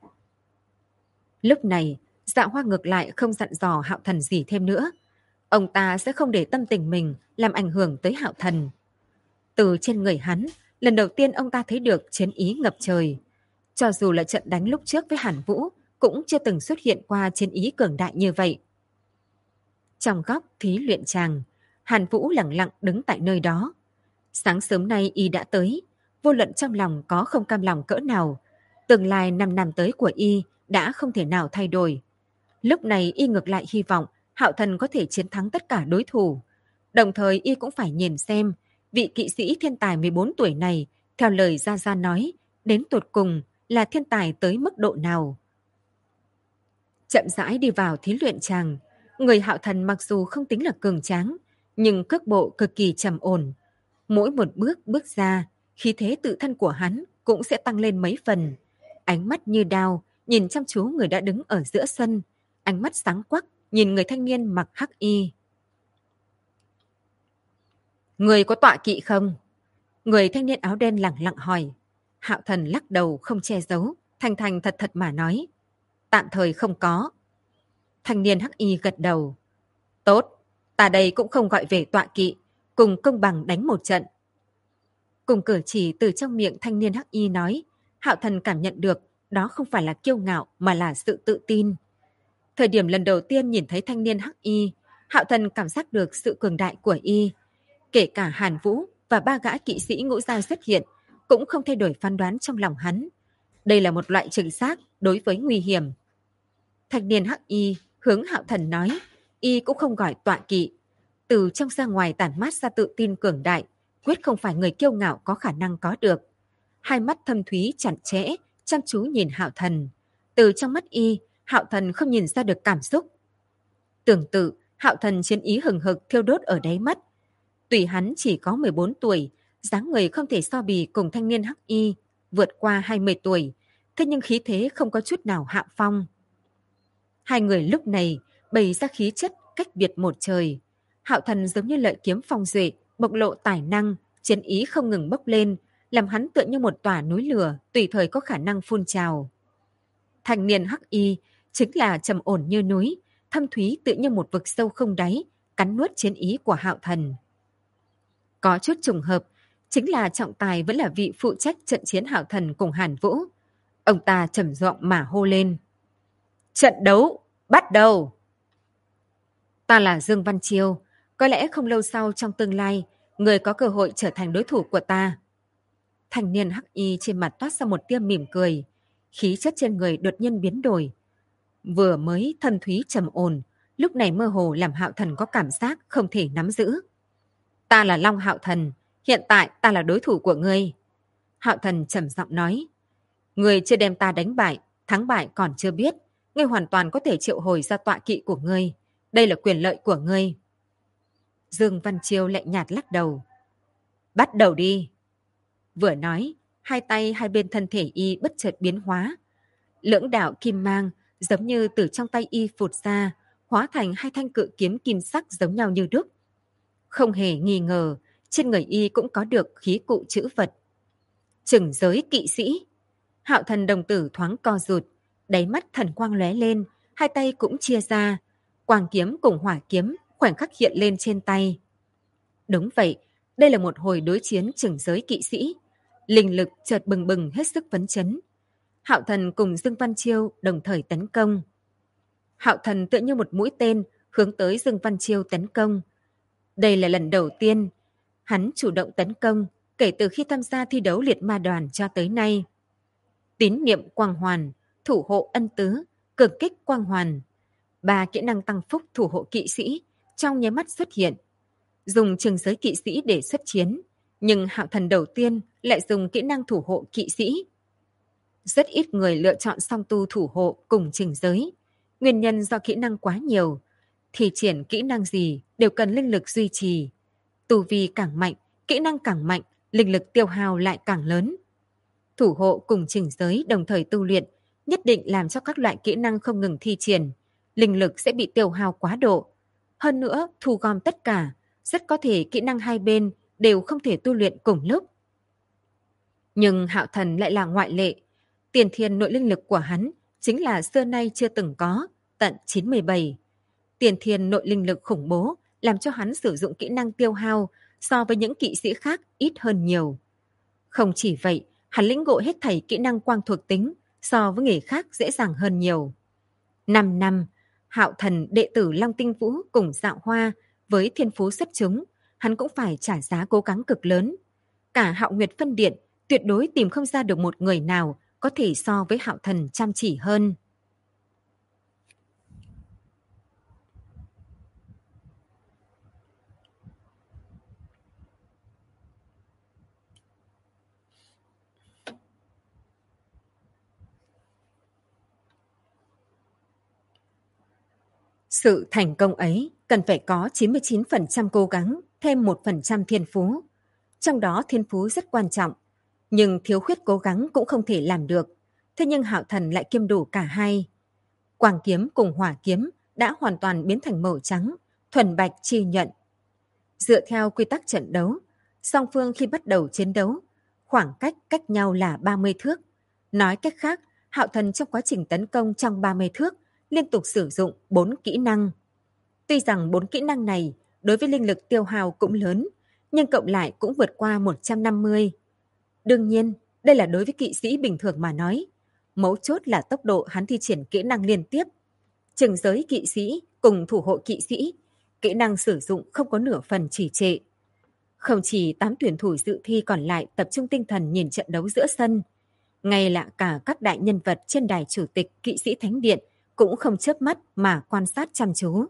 Lúc này, Dạ Hoa ngược lại không dặn dò Hạo Thần gì thêm nữa. Ông ta sẽ không để tâm tình mình làm ảnh hưởng tới Hạo Thần. Từ trên người hắn, lần đầu tiên ông ta thấy được chiến ý ngập trời. Cho dù là trận đánh lúc trước với Hàn Vũ, cũng chưa từng xuất hiện qua chiến ý cường đại như vậy. Trong góc thí luyện tràng, Hàn Vũ lặng lặng đứng tại nơi đó. Sáng sớm nay y đã tới, vô luận trong lòng có không cam lòng cỡ nào, tương lai 5 năm tới của y đã không thể nào thay đổi. Lúc này y ngược lại hy vọng Hạo Thần có thể chiến thắng tất cả đối thủ. Đồng thời y cũng phải nhìn xem vị kỵ sĩ thiên tài 14 tuổi này, theo lời Gia Gia nói, đến tột cùng là thiên tài tới mức độ nào. Chậm rãi đi vào thí luyện tràng, người Hạo Thần mặc dù không tính là cường tráng, nhưng cước bộ cực kỳ trầm ổn. Mỗi một bước bước ra, khí thế tự thân của hắn cũng sẽ tăng lên mấy phần. Ánh mắt như đao, nhìn chăm chú người đã đứng ở giữa sân, ánh mắt sáng quắc, nhìn người thanh niên mặc hắc y. Người có tọa kỵ không? Người thanh niên áo đen lẳng lặng hỏi. Hạo Thần lắc đầu không che giấu, thành thành thật thật mà nói. Tạm thời không có. Thanh niên hắc y gật đầu. Tốt, ta đây cũng không gọi về tọa kỵ, cùng công bằng đánh một trận. Cùng cử chỉ từ trong miệng thanh niên hắc y nói, Hạo Thần cảm nhận được đó không phải là kiêu ngạo mà là sự tự tin. Thời điểm lần đầu tiên nhìn thấy thanh niên hắc y, Hạo Thần cảm giác được sự cường đại của y. Kể cả Hàn Vũ và ba gã kỵ sĩ ngũ giai xuất hiện, cũng không thay đổi phán đoán trong lòng hắn. Đây là một loại trừng xác đối với nguy hiểm. Thanh niên hắc y hướng Hạo Thần nói, y cũng không gọi tọa kỵ. Từ trong ra ngoài tản mát ra tự tin cường đại, quyết không phải người kiêu ngạo có khả năng có được. Hai mắt thâm thúy chặt chẽ, chăm chú nhìn Hạo Thần. Từ trong mắt y, Hạo Thần không nhìn ra được cảm xúc. Tương tự, Hạo Thần chiến ý hừng hực thiêu đốt ở đáy mắt. Tuy hắn chỉ có 14 tuổi, dáng người không thể so bì cùng thanh niên hắc y, vượt qua 20 tuổi, thế nhưng khí thế không có chút nào hạ phong. Hai người lúc này bày ra khí chất cách biệt một trời. Hạo Thần giống như lợi kiếm phong duệ, bộc lộ tài năng, chiến ý không ngừng bốc lên, làm hắn tựa như một tòa núi lửa, tùy thời có khả năng phun trào. Thanh niên hắc y chính là trầm ổn như núi, thâm thúy tựa như một vực sâu không đáy, cắn nuốt chiến ý của Hạo Thần. Có chút trùng hợp, chính là trọng tài vẫn là vị phụ trách trận chiến Hạo Thần cùng Hàn Vũ. Ông ta trầm giọng mà hô lên. Trận đấu, bắt đầu! Ta là Dương Văn Chiêu, có lẽ không lâu sau trong tương lai, người có cơ hội trở thành đối thủ của ta. Thanh niên hắc y trên mặt toát ra một tia mỉm cười, khí chất trên người đột nhiên biến đổi. Vừa mới thâm thúy trầm ổn, lúc này mơ hồ làm Hạo Thần có cảm giác không thể nắm giữ. Ta là Long Hạo Thần, hiện tại ta là đối thủ của ngươi. Hạo Thần trầm giọng nói. Ngươi chưa đem ta đánh bại, thắng bại còn chưa biết. Ngươi hoàn toàn có thể triệu hồi ra tọa kỵ của ngươi. Đây là quyền lợi của ngươi. Dương Văn Chiêu lạnh nhạt lắc đầu. Bắt đầu đi. Vừa nói, hai tay hai bên thân thể y bất chợt biến hóa. Lưỡng đạo kim mang giống như từ trong tay y phụt ra, hóa thành hai thanh cự kiếm kim sắc giống nhau như đúc. Không hề nghi ngờ, trên người y cũng có được khí cụ chữ vật. Trừng giới kỵ sĩ. Hạo Thần đồng tử thoáng co rụt, đáy mắt thần quang lóe lên, hai tay cũng chia ra. Quang kiếm cùng hỏa kiếm khoảnh khắc hiện lên trên tay. Đúng vậy, đây là một hồi đối chiến trừng giới kỵ sĩ. Linh lực chợt bừng bừng hết sức phấn chấn. Hạo Thần cùng Dương Văn Chiêu đồng thời tấn công. Hạo Thần tựa như một mũi tên hướng tới Dương Văn Chiêu tấn công. Đây là lần đầu tiên hắn chủ động tấn công kể từ khi tham gia thi đấu liệt ma đoàn cho tới nay. Tín niệm quang hoàn, thủ hộ ân tứ, cực kích quang hoàn. 3 kỹ năng tăng phúc thủ hộ kỵ sĩ trong nháy mắt xuất hiện. Dùng trường giới kỵ sĩ để xuất chiến, nhưng Hạo Thần đầu tiên lại dùng kỹ năng thủ hộ kỵ sĩ. Rất ít người lựa chọn song tu thủ hộ cùng trình giới. Nguyên nhân do kỹ năng quá nhiều. Thì triển kỹ năng gì đều cần linh lực duy trì. Tu vi càng mạnh, kỹ năng càng mạnh, linh lực tiêu hao lại càng lớn. Thủ hộ cùng trình giới đồng thời tu luyện, nhất định làm cho các loại kỹ năng không ngừng thi triển. Linh lực sẽ bị tiêu hao quá độ. Hơn nữa, thu gom tất cả, rất có thể kỹ năng hai bên đều không thể tu luyện cùng lúc. Nhưng Hạo Thần lại là ngoại lệ. Tiền thiên nội linh lực của hắn chính là xưa nay chưa từng có, tận 97. Tiền thiên nội linh lực khủng bố làm cho hắn sử dụng kỹ năng tiêu hao so với những kỵ sĩ khác ít hơn nhiều. Không chỉ vậy, hắn lĩnh ngộ hết thảy kỹ năng quang thuộc tính so với người khác dễ dàng hơn nhiều. 5 năm, Hạo Thần đệ tử Long Tinh Vũ cùng Dạo Hoa với thiên phú xuất chúng, hắn cũng phải trả giá cố gắng cực lớn. Cả Hạo Nguyệt Phân Điện tuyệt đối tìm không ra được một người nào có thể so với Hạo Thần chăm chỉ hơn. Sự thành công ấy cần phải có 99% cố gắng, thêm 1% thiên phú. Trong đó thiên phú rất quan trọng, nhưng thiếu khuyết cố gắng cũng không thể làm được. Thế nhưng Hạo Thần lại kiêm đủ cả hai. Quang kiếm cùng hỏa kiếm đã hoàn toàn biến thành màu trắng, thuần bạch chi nhuận. Dựa theo quy tắc trận đấu, song phương khi bắt đầu chiến đấu, khoảng cách nhau là 30 thước. Nói cách khác, Hạo Thần trong quá trình tấn công trong 30 thước liên tục sử dụng 4 kỹ năng. Tuy rằng 4 kỹ năng này đối với linh lực tiêu hao cũng lớn, nhưng cộng lại cũng vượt qua 150. Đương nhiên, đây là đối với kỵ sĩ bình thường mà nói. Mấu chốt là tốc độ hắn thi triển kỹ năng liên tiếp. Chừng giới kỵ sĩ cùng thủ hộ kỵ sĩ, kỹ năng sử dụng không có nửa phần trì trệ. Không chỉ 8 tuyển thủ dự thi còn lại tập trung tinh thần nhìn trận đấu giữa sân, ngay là cả các đại nhân vật trên đài chủ tịch kỵ sĩ Thánh Điện cũng không chớp mắt mà quan sát chăm chú.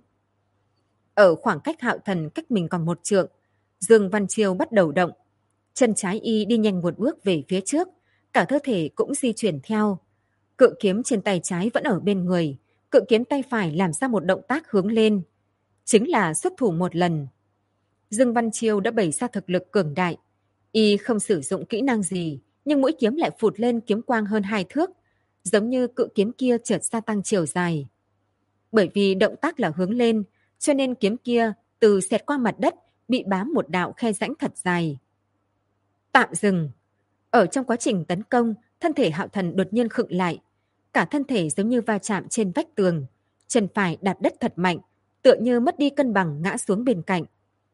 Ở khoảng cách Hạo Thần cách mình còn 1 trượng, Dương Văn Chiêu bắt đầu động. Chân trái y đi nhanh một bước về phía trước, cả cơ thể cũng di chuyển theo. Cự kiếm trên tay trái vẫn ở bên người, cự kiếm tay phải làm ra một động tác hướng lên. Chính là xuất thủ một lần. Dương Văn Chiêu đã bày ra thực lực cường đại. Y không sử dụng kỹ năng gì, nhưng mũi kiếm lại phụt lên kiếm quang hơn 2 thước, giống như cự kiếm kia chợt gia tăng chiều dài. Bởi vì động tác là hướng lên, cho nên kiếm kia từ xẹt qua mặt đất bị bám một đạo khe rãnh thật dài. Tạm dừng. Ở trong quá trình tấn công, thân thể Hạo Thần đột nhiên khựng lại. Cả thân thể giống như va chạm trên vách tường. Chân phải đạp đất thật mạnh, tựa như mất đi cân bằng ngã xuống bên cạnh.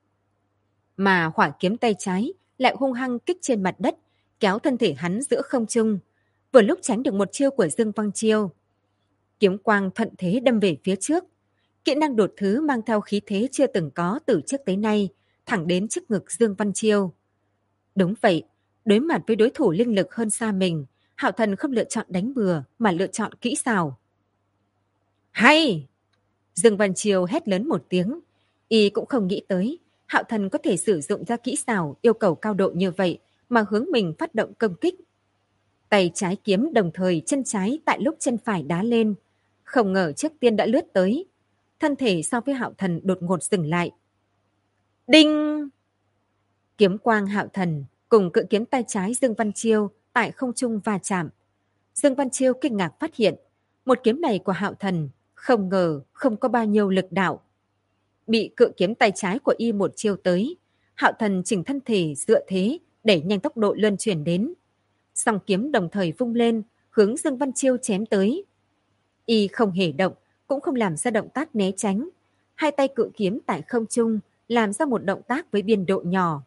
Mà hỏa kiếm tay trái lại hung hăng kích trên mặt đất, kéo thân thể hắn giữa không trung. Vừa lúc tránh được một chiêu của Dương Văn Chiêu. Kiếm quang thuận thế đâm về phía trước. Kỹ năng đột thứ mang theo khí thế chưa từng có từ trước tới nay, thẳng đến trước ngực Dương Văn Chiêu. Đúng vậy, đối mặt với đối thủ linh lực hơn xa mình, Hạo Thần không lựa chọn đánh bừa mà lựa chọn kỹ xảo. Hay! Dương Văn Chiêu hét lớn một tiếng. Y cũng không nghĩ tới, Hạo Thần có thể sử dụng ra kỹ xảo yêu cầu cao độ như vậy mà hướng mình phát động công kích. Tay trái kiếm đồng thời chân trái tại lúc chân phải đá lên. Không ngờ trước tiên đã lướt tới. Thân thể so với Hạo Thần đột ngột dừng lại. Đinh! Kiếm quang Hạo Thần cùng cự kiếm tay trái Dương Văn Chiêu tại không trung va chạm. Dương Văn Chiêu kinh ngạc phát hiện, một kiếm này của Hạo Thần không ngờ không có bao nhiêu lực đạo. Bị cự kiếm tay trái của y một chiêu tới, Hạo Thần chỉnh thân thể dựa thế đẩy nhanh tốc độ luân chuyển đến. Song kiếm đồng thời vung lên, hướng Dương Văn Chiêu chém tới. Y không hề động, cũng không làm ra động tác né tránh. Hai tay cự kiếm tại không trung làm ra một động tác với biên độ nhỏ.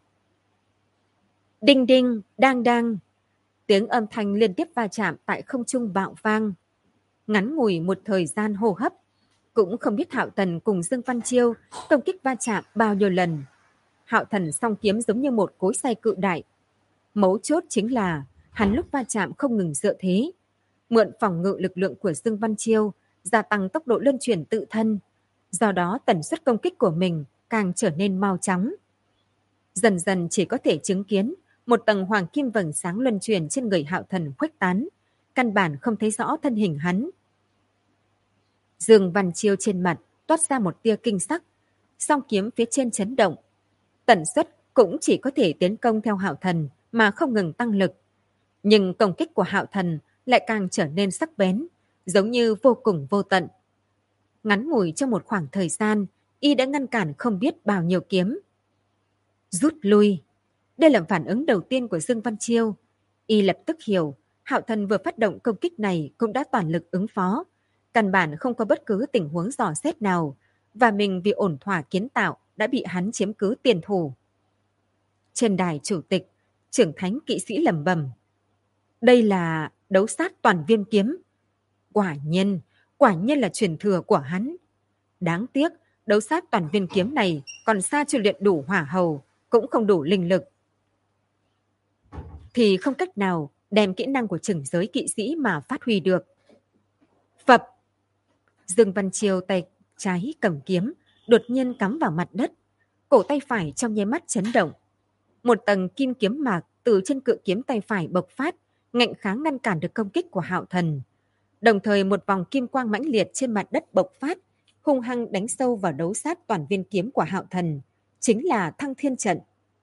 Đinh đinh, đang đang. Tiếng âm thanh liên tiếp va chạm tại không trung bạo vang. Ngắn ngủi một thời gian hô hấp, cũng không biết Hạo Thần cùng Dương Văn Chiêu công kích va chạm bao nhiêu lần. Hạo Thần song kiếm giống như một cối xay cự đại. Mấu chốt chính là hắn lúc va chạm không ngừng dựa thế, mượn phòng ngự lực lượng của Dương Văn Chiêu, gia tăng tốc độ luân chuyển tự thân. Do đó tần suất công kích của mình càng trở nên mau chóng. Dần dần chỉ có thể chứng kiến một tầng hoàng kim vầng sáng luân chuyển trên người Hạo Thần khuếch tán, căn bản không thấy rõ thân hình hắn. Dương Văn Chiêu trên mặt toát ra một tia kinh sắc, song kiếm phía trên chấn động. Tần suất cũng chỉ có thể tiến công theo Hạo Thần mà không ngừng tăng lực. Nhưng công kích của Hạo Thần lại càng trở nên sắc bén, giống như vô cùng vô tận. Ngắn ngủi trong một khoảng thời gian, y đã ngăn cản không biết bao nhiêu kiếm. Rút lui. Đây là phản ứng đầu tiên của Dương Văn Chiêu. Y lập tức hiểu, Hạo Thần vừa phát động công kích này cũng đã toàn lực ứng phó. Căn bản không có bất cứ tình huống dò xét nào, và mình vì ổn thỏa kiến tạo đã bị hắn chiếm cứ tiền thủ. Trên đài chủ tịch, trưởng thánh kỵ sĩ lẩm bẩm. Đây là đấu sát toàn viên kiếm. Quả nhiên là truyền thừa của hắn. Đáng tiếc, đấu sát toàn viên kiếm này còn xa chưa luyện đủ hỏa hầu, cũng không đủ linh lực. Thì không cách nào đem kỹ năng của chừng giới kỵ sĩ mà phát huy được. Phập! Dương Văn Chiêu tay trái cầm kiếm, đột nhiên cắm vào mặt đất. Cổ tay phải trong nháy mắt chấn động. Một tầng kim kiếm mạc từ trên cự kiếm tay phải bộc phát, ngạnh kháng ngăn cản được công kích của Hạo Thần. Đồng thời một vòng kim quang mãnh liệt trên mặt đất bộc phát, hung hăng đánh sâu vào đấu sát toàn viên kiếm của Hạo Thần, chính là Thăng Thiên Trận.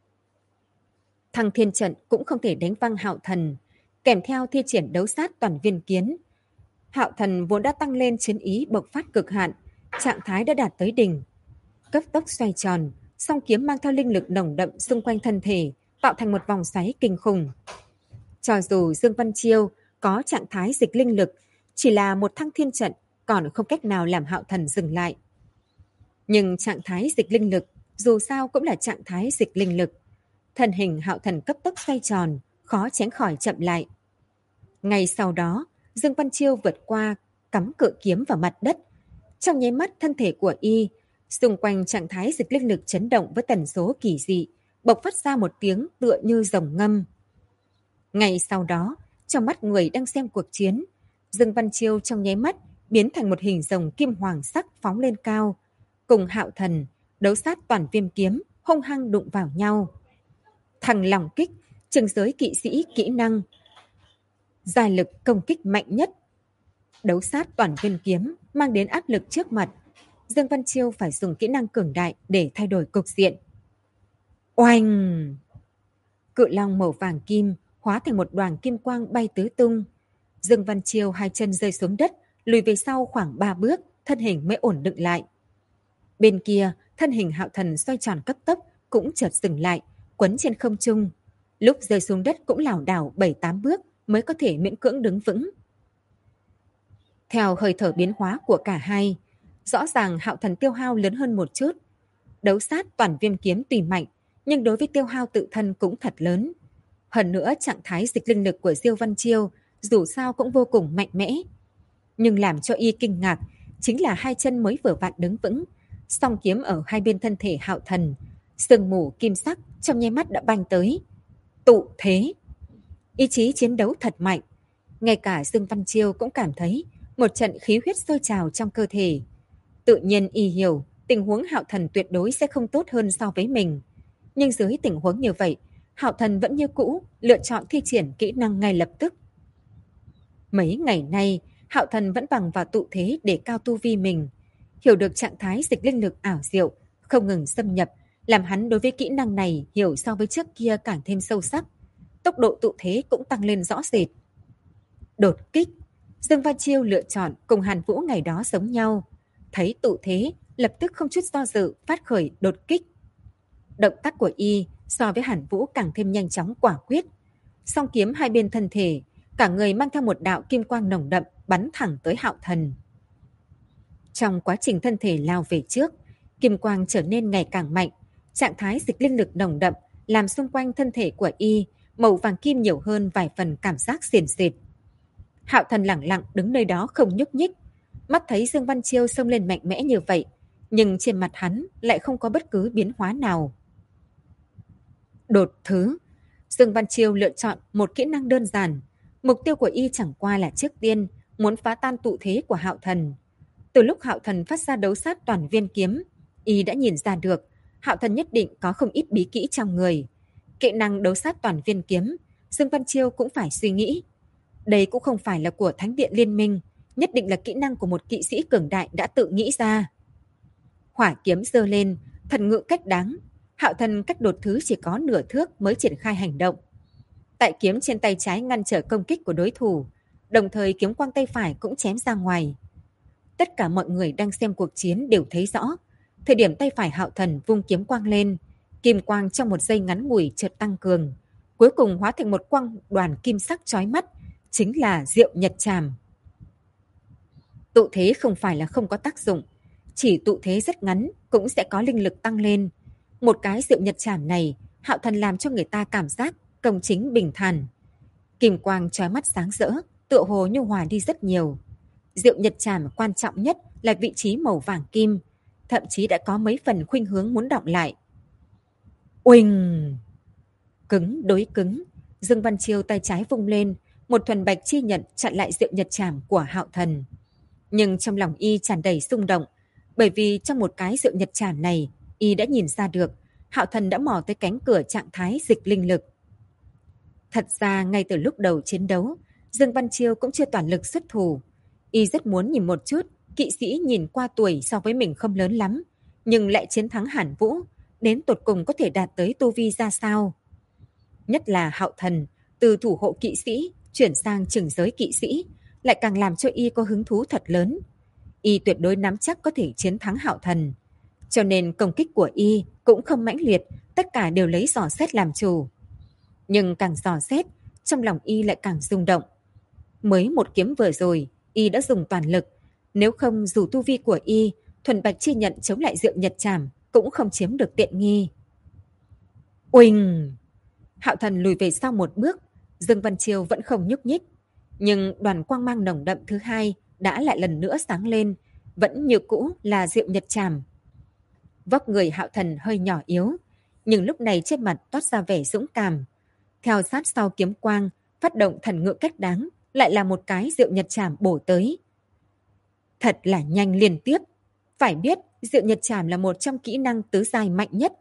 Thăng Thiên Trận cũng không thể đánh văng Hạo Thần, kèm theo thi triển đấu sát toàn viên kiếm. Hạo Thần vốn đã tăng lên chiến ý bộc phát cực hạn, trạng thái đã đạt tới đỉnh. Cấp tốc xoay tròn, song kiếm mang theo linh lực nồng đậm xung quanh thân thể, tạo thành một vòng xoáy kinh khủng. Cho dù Dương Văn Chiêu có trạng thái dịch linh lực, chỉ là một Thăng Thiên Trận còn không cách nào làm Hạo Thần dừng lại. Nhưng trạng thái dịch linh lực dù sao cũng là trạng thái dịch linh lực. Thân hình Hạo Thần cấp tốc xoay tròn, khó tránh khỏi chậm lại. Ngay sau đó, Dương Văn Chiêu vượt qua, cắm cự kiếm vào mặt đất. Trong nháy mắt thân thể của y, xung quanh trạng thái dịch linh lực chấn động với tần số kỳ dị, bộc phát ra một tiếng tựa như rồng ngâm. Ngay sau đó, trong mắt người đang xem cuộc chiến, Dương Văn Chiêu trong nháy mắt biến thành một hình rồng kim hoàng sắc phóng lên cao, cùng Hạo Thần đấu sát toàn viêm kiếm hung hăng đụng vào nhau. Thằng lòng kích, trừng giới kỵ sĩ kỹ năng, giải lực công kích mạnh nhất. Đấu sát toàn viêm kiếm mang đến áp lực trước mặt, Dương Văn Chiêu phải dùng kỹ năng cường đại để thay đổi cục diện. Oanh! Cự long màu vàng kim hóa thành một đoàn kim quang bay tứ tung. Dương Văn Chiêu hai chân rơi xuống đất, lùi về sau khoảng 3 bước, thân hình mới ổn định lại. Bên kia, thân hình Hạo Thần xoay tròn cấp tốc cũng chợt dừng lại, quấn trên không trung. Lúc rơi xuống đất cũng lảo đảo 7-8 bước mới có thể miễn cưỡng đứng vững. Theo hơi thở biến hóa của cả hai, rõ ràng Hạo Thần tiêu hao lớn hơn một chút. Đấu sát toàn viêm kiếm tùy mạnh, nhưng đối với tiêu hao tự thân cũng thật lớn. Hơn nữa trạng thái dịch linh lực của Diêu Văn Chiêu dù sao cũng vô cùng mạnh mẽ. Nhưng làm cho y kinh ngạc chính là hai chân mới vừa vặn đứng vững, song kiếm ở hai bên thân thể Hạo Thần, sương mù kim sắc trong nháy mắt đã banh tới. Tụ thế! Ý chí chiến đấu thật mạnh. Ngay cả Dương Văn Chiêu cũng cảm thấy một trận khí huyết sôi trào trong cơ thể. Tự nhiên y hiểu tình huống Hạo Thần tuyệt đối sẽ không tốt hơn so với mình. Nhưng dưới tình huống như vậy, Hạo Thần vẫn như cũ lựa chọn thi triển kỹ năng ngay lập tức. Mấy ngày nay, Hạo Thần vẫn bằng vào tụ thế để cao tu vi mình. Hiểu được trạng thái dịch linh lực ảo diệu, không ngừng xâm nhập, làm hắn đối với kỹ năng này hiểu so với trước kia càng thêm sâu sắc. Tốc độ tụ thế cũng tăng lên rõ rệt. Đột kích, Dương Văn Chiêu lựa chọn cùng Hàn Vũ ngày đó giống nhau. Thấy tụ thế, lập tức không chút do dự phát khởi đột kích. Động tác của y so với Hàn Vũ càng thêm nhanh chóng quả quyết. Song kiếm hai bên thân thể, cả người mang theo một đạo kim quang nồng đậm bắn thẳng tới Hạo Thần. Trong quá trình thân thể lao về trước, kim quang trở nên ngày càng mạnh, trạng thái dịch linh lực nồng đậm làm xung quanh thân thể của y màu vàng kim nhiều hơn vài phần cảm giác xiển xịt. Hạo Thần lẳng lặng đứng nơi đó không nhúc nhích, mắt thấy Dương Văn Chiêu xông lên mạnh mẽ như vậy, nhưng trên mặt hắn lại không có bất cứ biến hóa nào. Đột thứ, Dương Văn Chiêu lựa chọn một kỹ năng đơn giản. Mục tiêu của y chẳng qua là trước tiên muốn phá tan tụ thế của Hạo Thần. Từ lúc Hạo Thần phát ra đấu sát toàn viên kiếm, y đã nhìn ra được Hạo Thần nhất định có không ít bí kỹ trong người. Kỹ năng đấu sát toàn viên kiếm, Dương Văn Chiêu cũng phải suy nghĩ. Đây cũng không phải là của Thánh Điện Liên Minh, nhất định là kỹ năng của một kỵ sĩ cường đại đã tự nghĩ ra. Hỏa kiếm giơ lên, thần ngự cách đáng. Hạo Thần cách đột thứ chỉ có nửa thước mới triển khai hành động. Tại kiếm trên tay trái ngăn trở công kích của đối thủ, đồng thời kiếm quang tay phải cũng chém ra ngoài. Tất cả mọi người đang xem cuộc chiến đều thấy rõ, thời điểm tay phải Hạo Thần vung kiếm quang lên, kim quang trong một giây ngắn ngủi chợt tăng cường, cuối cùng hóa thành một quang đoàn kim sắc chói mắt, chính là Diệu Nhật Trảm. Tụ thế không phải là không có tác dụng, chỉ tụ thế rất ngắn cũng sẽ có linh lực tăng lên. Một cái Diệu Nhật Trảm này, Hạo Thần làm cho người ta cảm giác công chính bình thản. Kim quang chói mắt sáng rỡ, tựa hồ nhu hòa đi rất nhiều. Diệu Nhật Trảm quan trọng nhất là vị trí màu vàng kim, thậm chí đã có mấy phần khuynh hướng muốn đọng lại. Uỳnh! Cứng đối cứng, Dương Văn Chiêu tay trái vung lên, một thuần bạch chi nhận chặn lại Diệu Nhật Trảm của Hạo Thần. Nhưng trong lòng y tràn đầy xung động, bởi vì trong một cái Diệu Nhật Trảm này, y đã nhìn ra được Hạo Thần đã mò tới cánh cửa trạng thái dịch linh lực. Thật ra ngay từ lúc đầu chiến đấu, Dương Văn Chiêu cũng chưa toàn lực xuất thủ. Y rất muốn nhìn một chút kỵ sĩ nhìn qua tuổi so với mình không lớn lắm, nhưng lại chiến thắng Hàn Vũ, đến tột cùng có thể đạt tới tu vi ra sao? Nhất là Hạo Thần, từ thủ hộ kỵ sĩ chuyển sang chừng giới kỵ sĩ, lại càng làm cho y có hứng thú thật lớn. Y tuyệt đối nắm chắc có thể chiến thắng Hạo Thần, cho nên công kích của y cũng không mãnh liệt, tất cả đều lấy dò xét làm chủ. Nhưng càng dò xét, trong lòng y lại càng rung động. Mới một kiếm vừa rồi, y đã dùng toàn lực, nếu không dù tu vi của y, thuần bạch chi nhận chống lại Diệu Nhật Trảm cũng không chiếm được tiện nghi. Uỳnh! Hạo Thần lùi về sau một bước, Dương Văn Chiêu vẫn không nhúc nhích, nhưng đoàn quang mang nồng đậm thứ hai đã lại lần nữa sáng lên, vẫn như cũ là Diệu Nhật Trảm. Vóc người Hạo Thần hơi nhỏ yếu, nhưng lúc này trên mặt toát ra vẻ dũng cảm. Theo sát sau kiếm quang, phát động thần ngự cách đáng, lại là một cái Diệu Nhật Trảm bổ tới. Thật là nhanh liên tiếp. Phải biết, Diệu Nhật Trảm là một trong kỹ năng tứ giai mạnh nhất.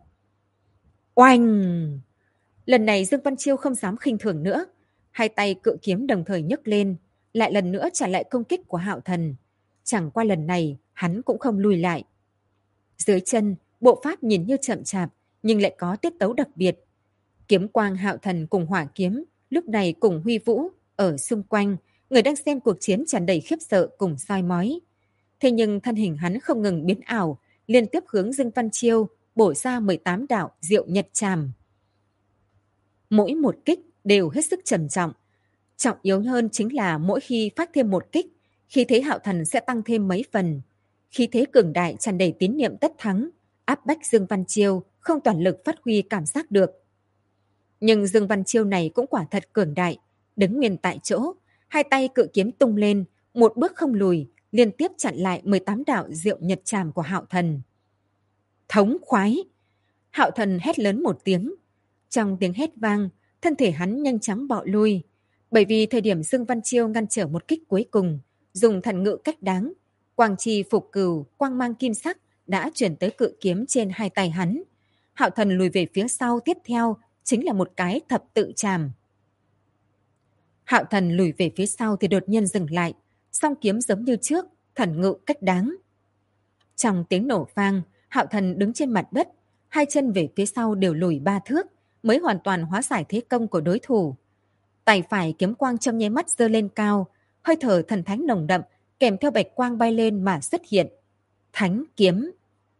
Oanh! Lần này Dương Văn Chiêu không dám khinh thường nữa. Hai tay cự kiếm đồng thời nhấc lên, lại lần nữa trả lại công kích của Hạo Thần. Chẳng qua lần này, hắn cũng không lùi lại. Dưới chân, bộ pháp nhìn như chậm chạp, nhưng lại có tiết tấu đặc biệt. Kiếm quang Hạo Thần cùng hỏa kiếm, lúc này cùng huy vũ, ở xung quanh, người đang xem cuộc chiến tràn đầy khiếp sợ cùng soi mói. Thế nhưng thân hình hắn không ngừng biến ảo, liên tiếp hướng Dương Văn Chiêu, bổ ra 18 đạo Diệu Nhật Trảm. Mỗi một kích đều hết sức trầm trọng. Trọng yếu hơn chính là mỗi khi phát thêm một kích, khí thế Hạo Thần sẽ tăng thêm mấy phần. Khí thế cường đại tràn đầy tín niệm tất thắng, áp bách Dương Văn Chiêu không toàn lực phát huy cảm giác được. Nhưng Dương Văn Chiêu này cũng quả thật cường đại, đứng nguyên tại chỗ, hai tay cự kiếm tung lên, một bước không lùi, liên tiếp chặn lại 18 đạo Diệu Nhật Trảm của Hạo Thần. Thống khoái! Hạo Thần hét lớn một tiếng. Trong tiếng hét vang, thân thể hắn nhanh chóng bạo lui, bởi vì thời điểm Dương Văn Chiêu ngăn trở một kích cuối cùng, dùng thần ngự cách đáng, quang chi phục cửu, quang mang kim sắc đã chuyển tới cự kiếm trên hai tay hắn. Hạo Thần lùi về phía sau, tiếp theo chính là một cái thập tự trảm. Hạo Thần lùi về phía sau thì đột nhiên dừng lại, song kiếm giống như trước, thần ngự cách đáng. Trong tiếng nổ vang, Hạo Thần đứng trên mặt đất, hai chân về phía sau đều lùi 3 thước, mới hoàn toàn hóa giải thế công của đối thủ. Tay phải kiếm quang trong nháy mắt giơ lên cao, hơi thở thần thánh nồng đậm, kèm theo bạch quang bay lên mà xuất hiện. Thánh kiếm.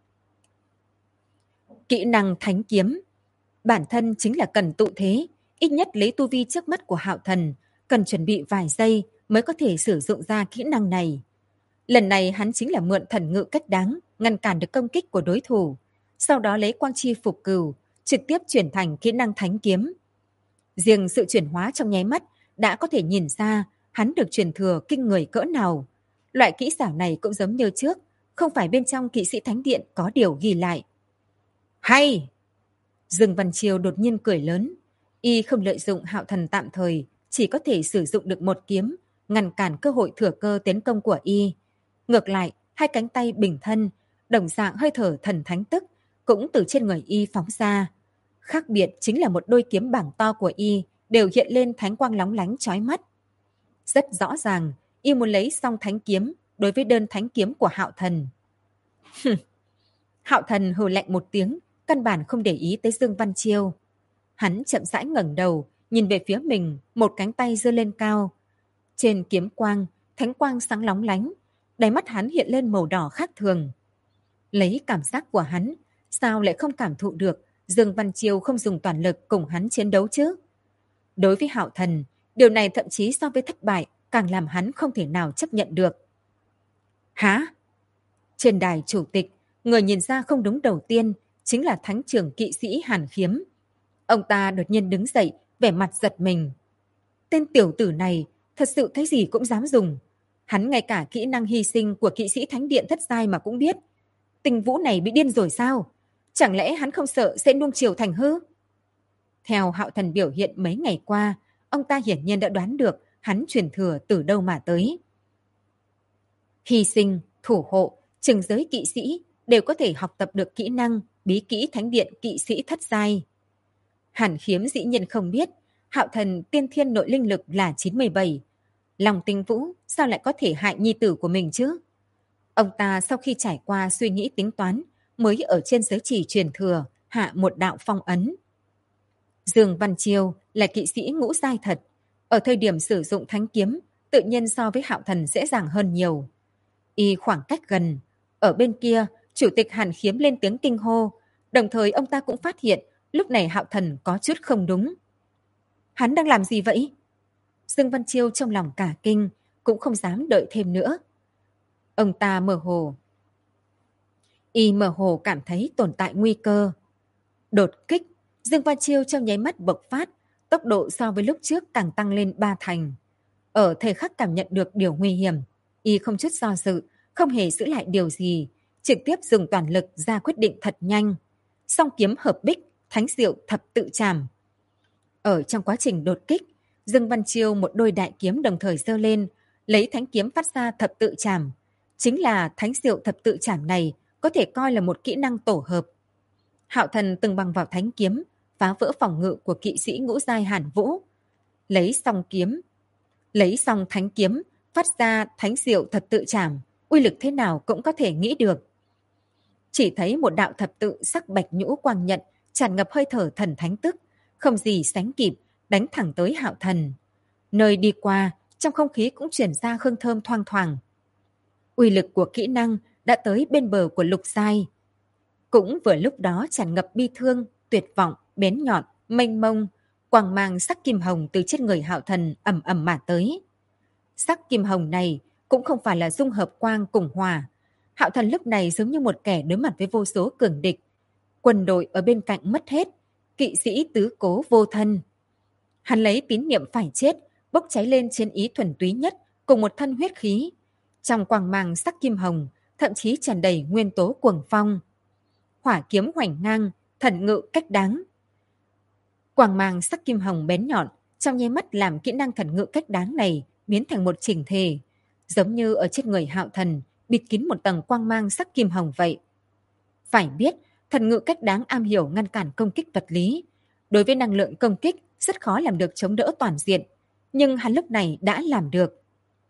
Kỹ năng thánh kiếm. Bản thân chính là cần tụ thế, ít nhất lấy tu vi trước mắt của Hạo Thần, cần chuẩn bị vài giây mới có thể sử dụng ra kỹ năng này. Lần này hắn chính là mượn thần ngự cách đáng, ngăn cản được công kích của đối thủ, sau đó lấy quang chi phục cửu, trực tiếp chuyển thành kỹ năng thánh kiếm. Riêng sự chuyển hóa trong nháy mắt đã có thể nhìn ra hắn được truyền thừa kinh người cỡ nào. Loại kỹ xảo này cũng giống như trước, không phải bên trong kỵ sĩ thánh điện có điều ghi lại. Hay! Dương Văn Chiêu đột nhiên cười lớn. Y không lợi dụng Hạo Thần tạm thời, chỉ có thể sử dụng được một kiếm, ngăn cản cơ hội thừa cơ tiến công của Y. Ngược lại, hai cánh tay bình thân, đồng dạng hơi thở thần thánh tức, cũng từ trên người Y phóng ra. Khác biệt chính là một đôi kiếm bảng to của Y đều hiện lên thánh quang lóng lánh chói mắt. Rất rõ ràng, Y muốn lấy xong thánh kiếm đối với đơn thánh kiếm của Hạo Thần. Hạo Thần hừ lạnh một tiếng, căn bản không để ý tới Dương Văn Chiêu. Hắn chậm rãi ngẩng đầu, nhìn về phía mình, một cánh tay giơ lên cao. Trên kiếm quang, thánh quang sáng lóng lánh, đáy mắt hắn hiện lên màu đỏ khác thường. Lấy cảm giác của hắn, sao lại không cảm thụ được Dương Văn Chiêu không dùng toàn lực cùng hắn chiến đấu chứ? Đối với Hạo Thần, điều này thậm chí so với thất bại càng làm hắn không thể nào chấp nhận được. Hả? Trên đài chủ tịch, người nhìn ra không đúng đầu tiên chính là thánh trưởng kỵ sĩ Hàn Khiếm. Ông ta đột nhiên đứng dậy, vẻ mặt giật mình. Tên tiểu tử này thật sự thấy gì cũng dám dùng. Hắn ngay cả kỹ năng hy sinh của kỵ sĩ thánh điện thất giai mà cũng biết. Tình Vũ này bị điên rồi sao? Chẳng lẽ hắn không sợ sẽ nuông chiều thành hư? Theo Hạo Thần biểu hiện mấy ngày qua, ông ta hiển nhiên đã đoán được hắn truyền thừa từ đâu mà tới. Hy sinh, thủ hộ, trừng giới kỵ sĩ đều có thể học tập được kỹ năng bí kỹ thánh điện kỵ sĩ thất giai. Hàn Khiếm dĩ nhiên không biết Hạo Thần tiên thiên nội linh lực là 97. Lòng Tinh Vũ sao lại có thể hại nhi tử của mình chứ? Ông ta sau khi trải qua suy nghĩ tính toán mới ở trên giới chỉ truyền thừa hạ một đạo phong ấn. Dương Văn Chiêu là kỵ sĩ ngũ giai thật, ở thời điểm sử dụng thánh kiếm tự nhiên so với Hạo Thần dễ dàng hơn nhiều. Y khoảng cách gần, ở bên kia chủ tịch Hàn Khiếm lên tiếng kinh hô, đồng thời ông ta cũng phát hiện lúc này Hạo Thần có chút không đúng. Hắn đang làm gì vậy? Dương Văn Chiêu trong lòng cả kinh, cũng không dám đợi thêm nữa. Ông ta mơ hồ cảm thấy tồn tại nguy cơ. Đột kích, Dương Văn Chiêu trong nháy mắt bộc phát, tốc độ so với lúc trước càng tăng lên 3 thành. Ở thời khắc cảm nhận được điều nguy hiểm, y không chút do dự, không hề giữ lại điều gì, trực tiếp dùng toàn lực ra quyết định thật nhanh. Song kiếm hợp bích, thánh diệu thập tự trảm. Ở trong quá trình đột kích, Dương Văn Chiêu một đôi đại kiếm đồng thời giơ lên, lấy thánh kiếm phát ra thập tự trảm. Chính là thánh diệu thập tự trảm này có thể coi là một kỹ năng tổ hợp. Hạo Thần từng bằng vào thánh kiếm, phá vỡ phòng ngự của kỵ sĩ ngũ giai Hàn Vũ. Lấy xong thánh kiếm, phát ra thánh diệu thập tự trảm, uy lực thế nào cũng có thể nghĩ được. Chỉ thấy một đạo thập tự sắc bạch nhũ quang nhận tràn ngập hơi thở thần thánh tức, không gì sánh kịp, đánh thẳng tới Hạo Thần. Nơi đi qua, trong không khí cũng chuyển ra hương thơm thoang thoảng. Uy lực của kỹ năng đã tới bên bờ của lục giai. Cũng vừa lúc đó tràn ngập bi thương, tuyệt vọng, bén nhọn, mênh mông, quang mang sắc kim hồng từ trên người Hạo Thần ầm ầm mà tới. Sắc kim hồng này cũng không phải là dung hợp quang cùng hòa. Hạo Thần lúc này giống như một kẻ đối mặt với vô số cường địch. Quân đội ở bên cạnh mất hết, kỵ sĩ tứ cố vô thân. Hắn lấy tín niệm phải chết, bốc cháy lên chiến ý thuần túy nhất cùng một thân huyết khí. Trong quang mang sắc kim hồng, thậm chí tràn đầy nguyên tố cuồng phong. Hỏa kiếm hoành ngang, thần ngự cách đáng. Quang mang sắc kim hồng bén nhọn, trong nháy mắt làm kỹ năng thần ngự cách đáng này biến thành một chỉnh thể, giống như ở trên người Hạo Thần bịt kín một tầng quang mang sắc kim hồng vậy. Phải biết, thần ngự cách đáng am hiểu ngăn cản công kích vật lý. Đối với năng lượng công kích, rất khó làm được chống đỡ toàn diện, nhưng hắn lúc này đã làm được.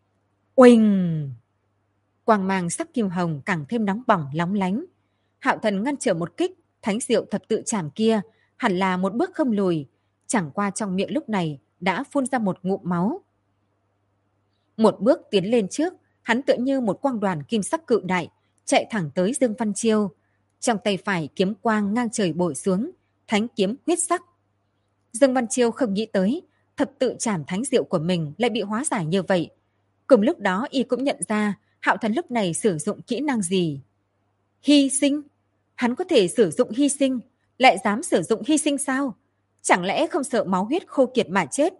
Oanh! Quang mang sắc kim hồng càng thêm nóng bỏng lóng lánh. Hạo Thần ngăn trở một kích, thánh diệu thập tự trảm kia, hẳn là một bước không lùi, chẳng qua trong miệng lúc này đã phun ra một ngụm máu. Một bước tiến lên trước, hắn tựa như một quang đoàn kim sắc cự đại, chạy thẳng tới Dương Văn Chiêu. Trong tay phải kiếm quang ngang trời bổ xuống, thánh kiếm huyết sắc. Dương Văn Chiêu không nghĩ tới, thập tự trảm thánh diệu của mình lại bị hóa giải như vậy. Cùng lúc đó y cũng nhận ra, Hạo Thần lúc này sử dụng kỹ năng gì. Hy sinh? Hắn có thể sử dụng hy sinh, lại dám sử dụng hy sinh sao? Chẳng lẽ không sợ máu huyết khô kiệt mà chết?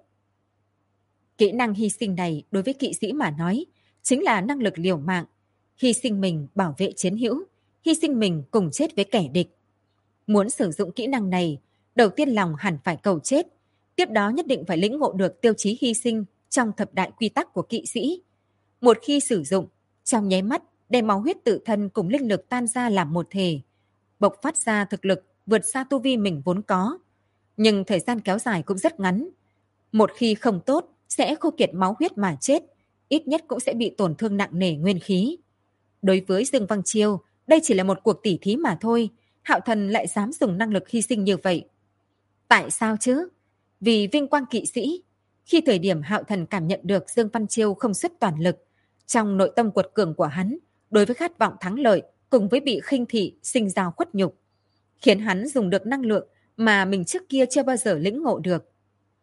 Kỹ năng hy sinh này đối với kỵ sĩ mà nói, chính là năng lực liều mạng. Hy sinh mình bảo vệ chiến hữu, hy sinh mình cùng chết với kẻ địch. Muốn sử dụng kỹ năng này, đầu tiên lòng hẳn phải cầu chết. Tiếp đó nhất định phải lĩnh ngộ được tiêu chí hy sinh trong thập đại quy tắc của kỵ sĩ. Một khi sử dụng, trong nháy mắt, đem máu huyết tự thân cùng linh lực tan ra làm một thể, bộc phát ra thực lực vượt xa tu vi mình vốn có. Nhưng thời gian kéo dài cũng rất ngắn. Một khi không tốt, sẽ khô kiệt máu huyết mà chết, ít nhất cũng sẽ bị tổn thương nặng nề nguyên khí. Đối với Dương Văn Chiêu, đây chỉ là một cuộc tỉ thí mà thôi, Hạo Thần lại dám dùng năng lực hy sinh như vậy. Tại sao chứ? Vì vinh quang kỵ sĩ. Khi thời điểm Hạo Thần cảm nhận được Dương Văn Chiêu không xuất toàn lực, trong nội tâm quật cường của hắn, đối với khát vọng thắng lợi cùng với bị khinh thị sinh ra khuất nhục, khiến hắn dùng được năng lượng mà mình trước kia chưa bao giờ lĩnh ngộ được.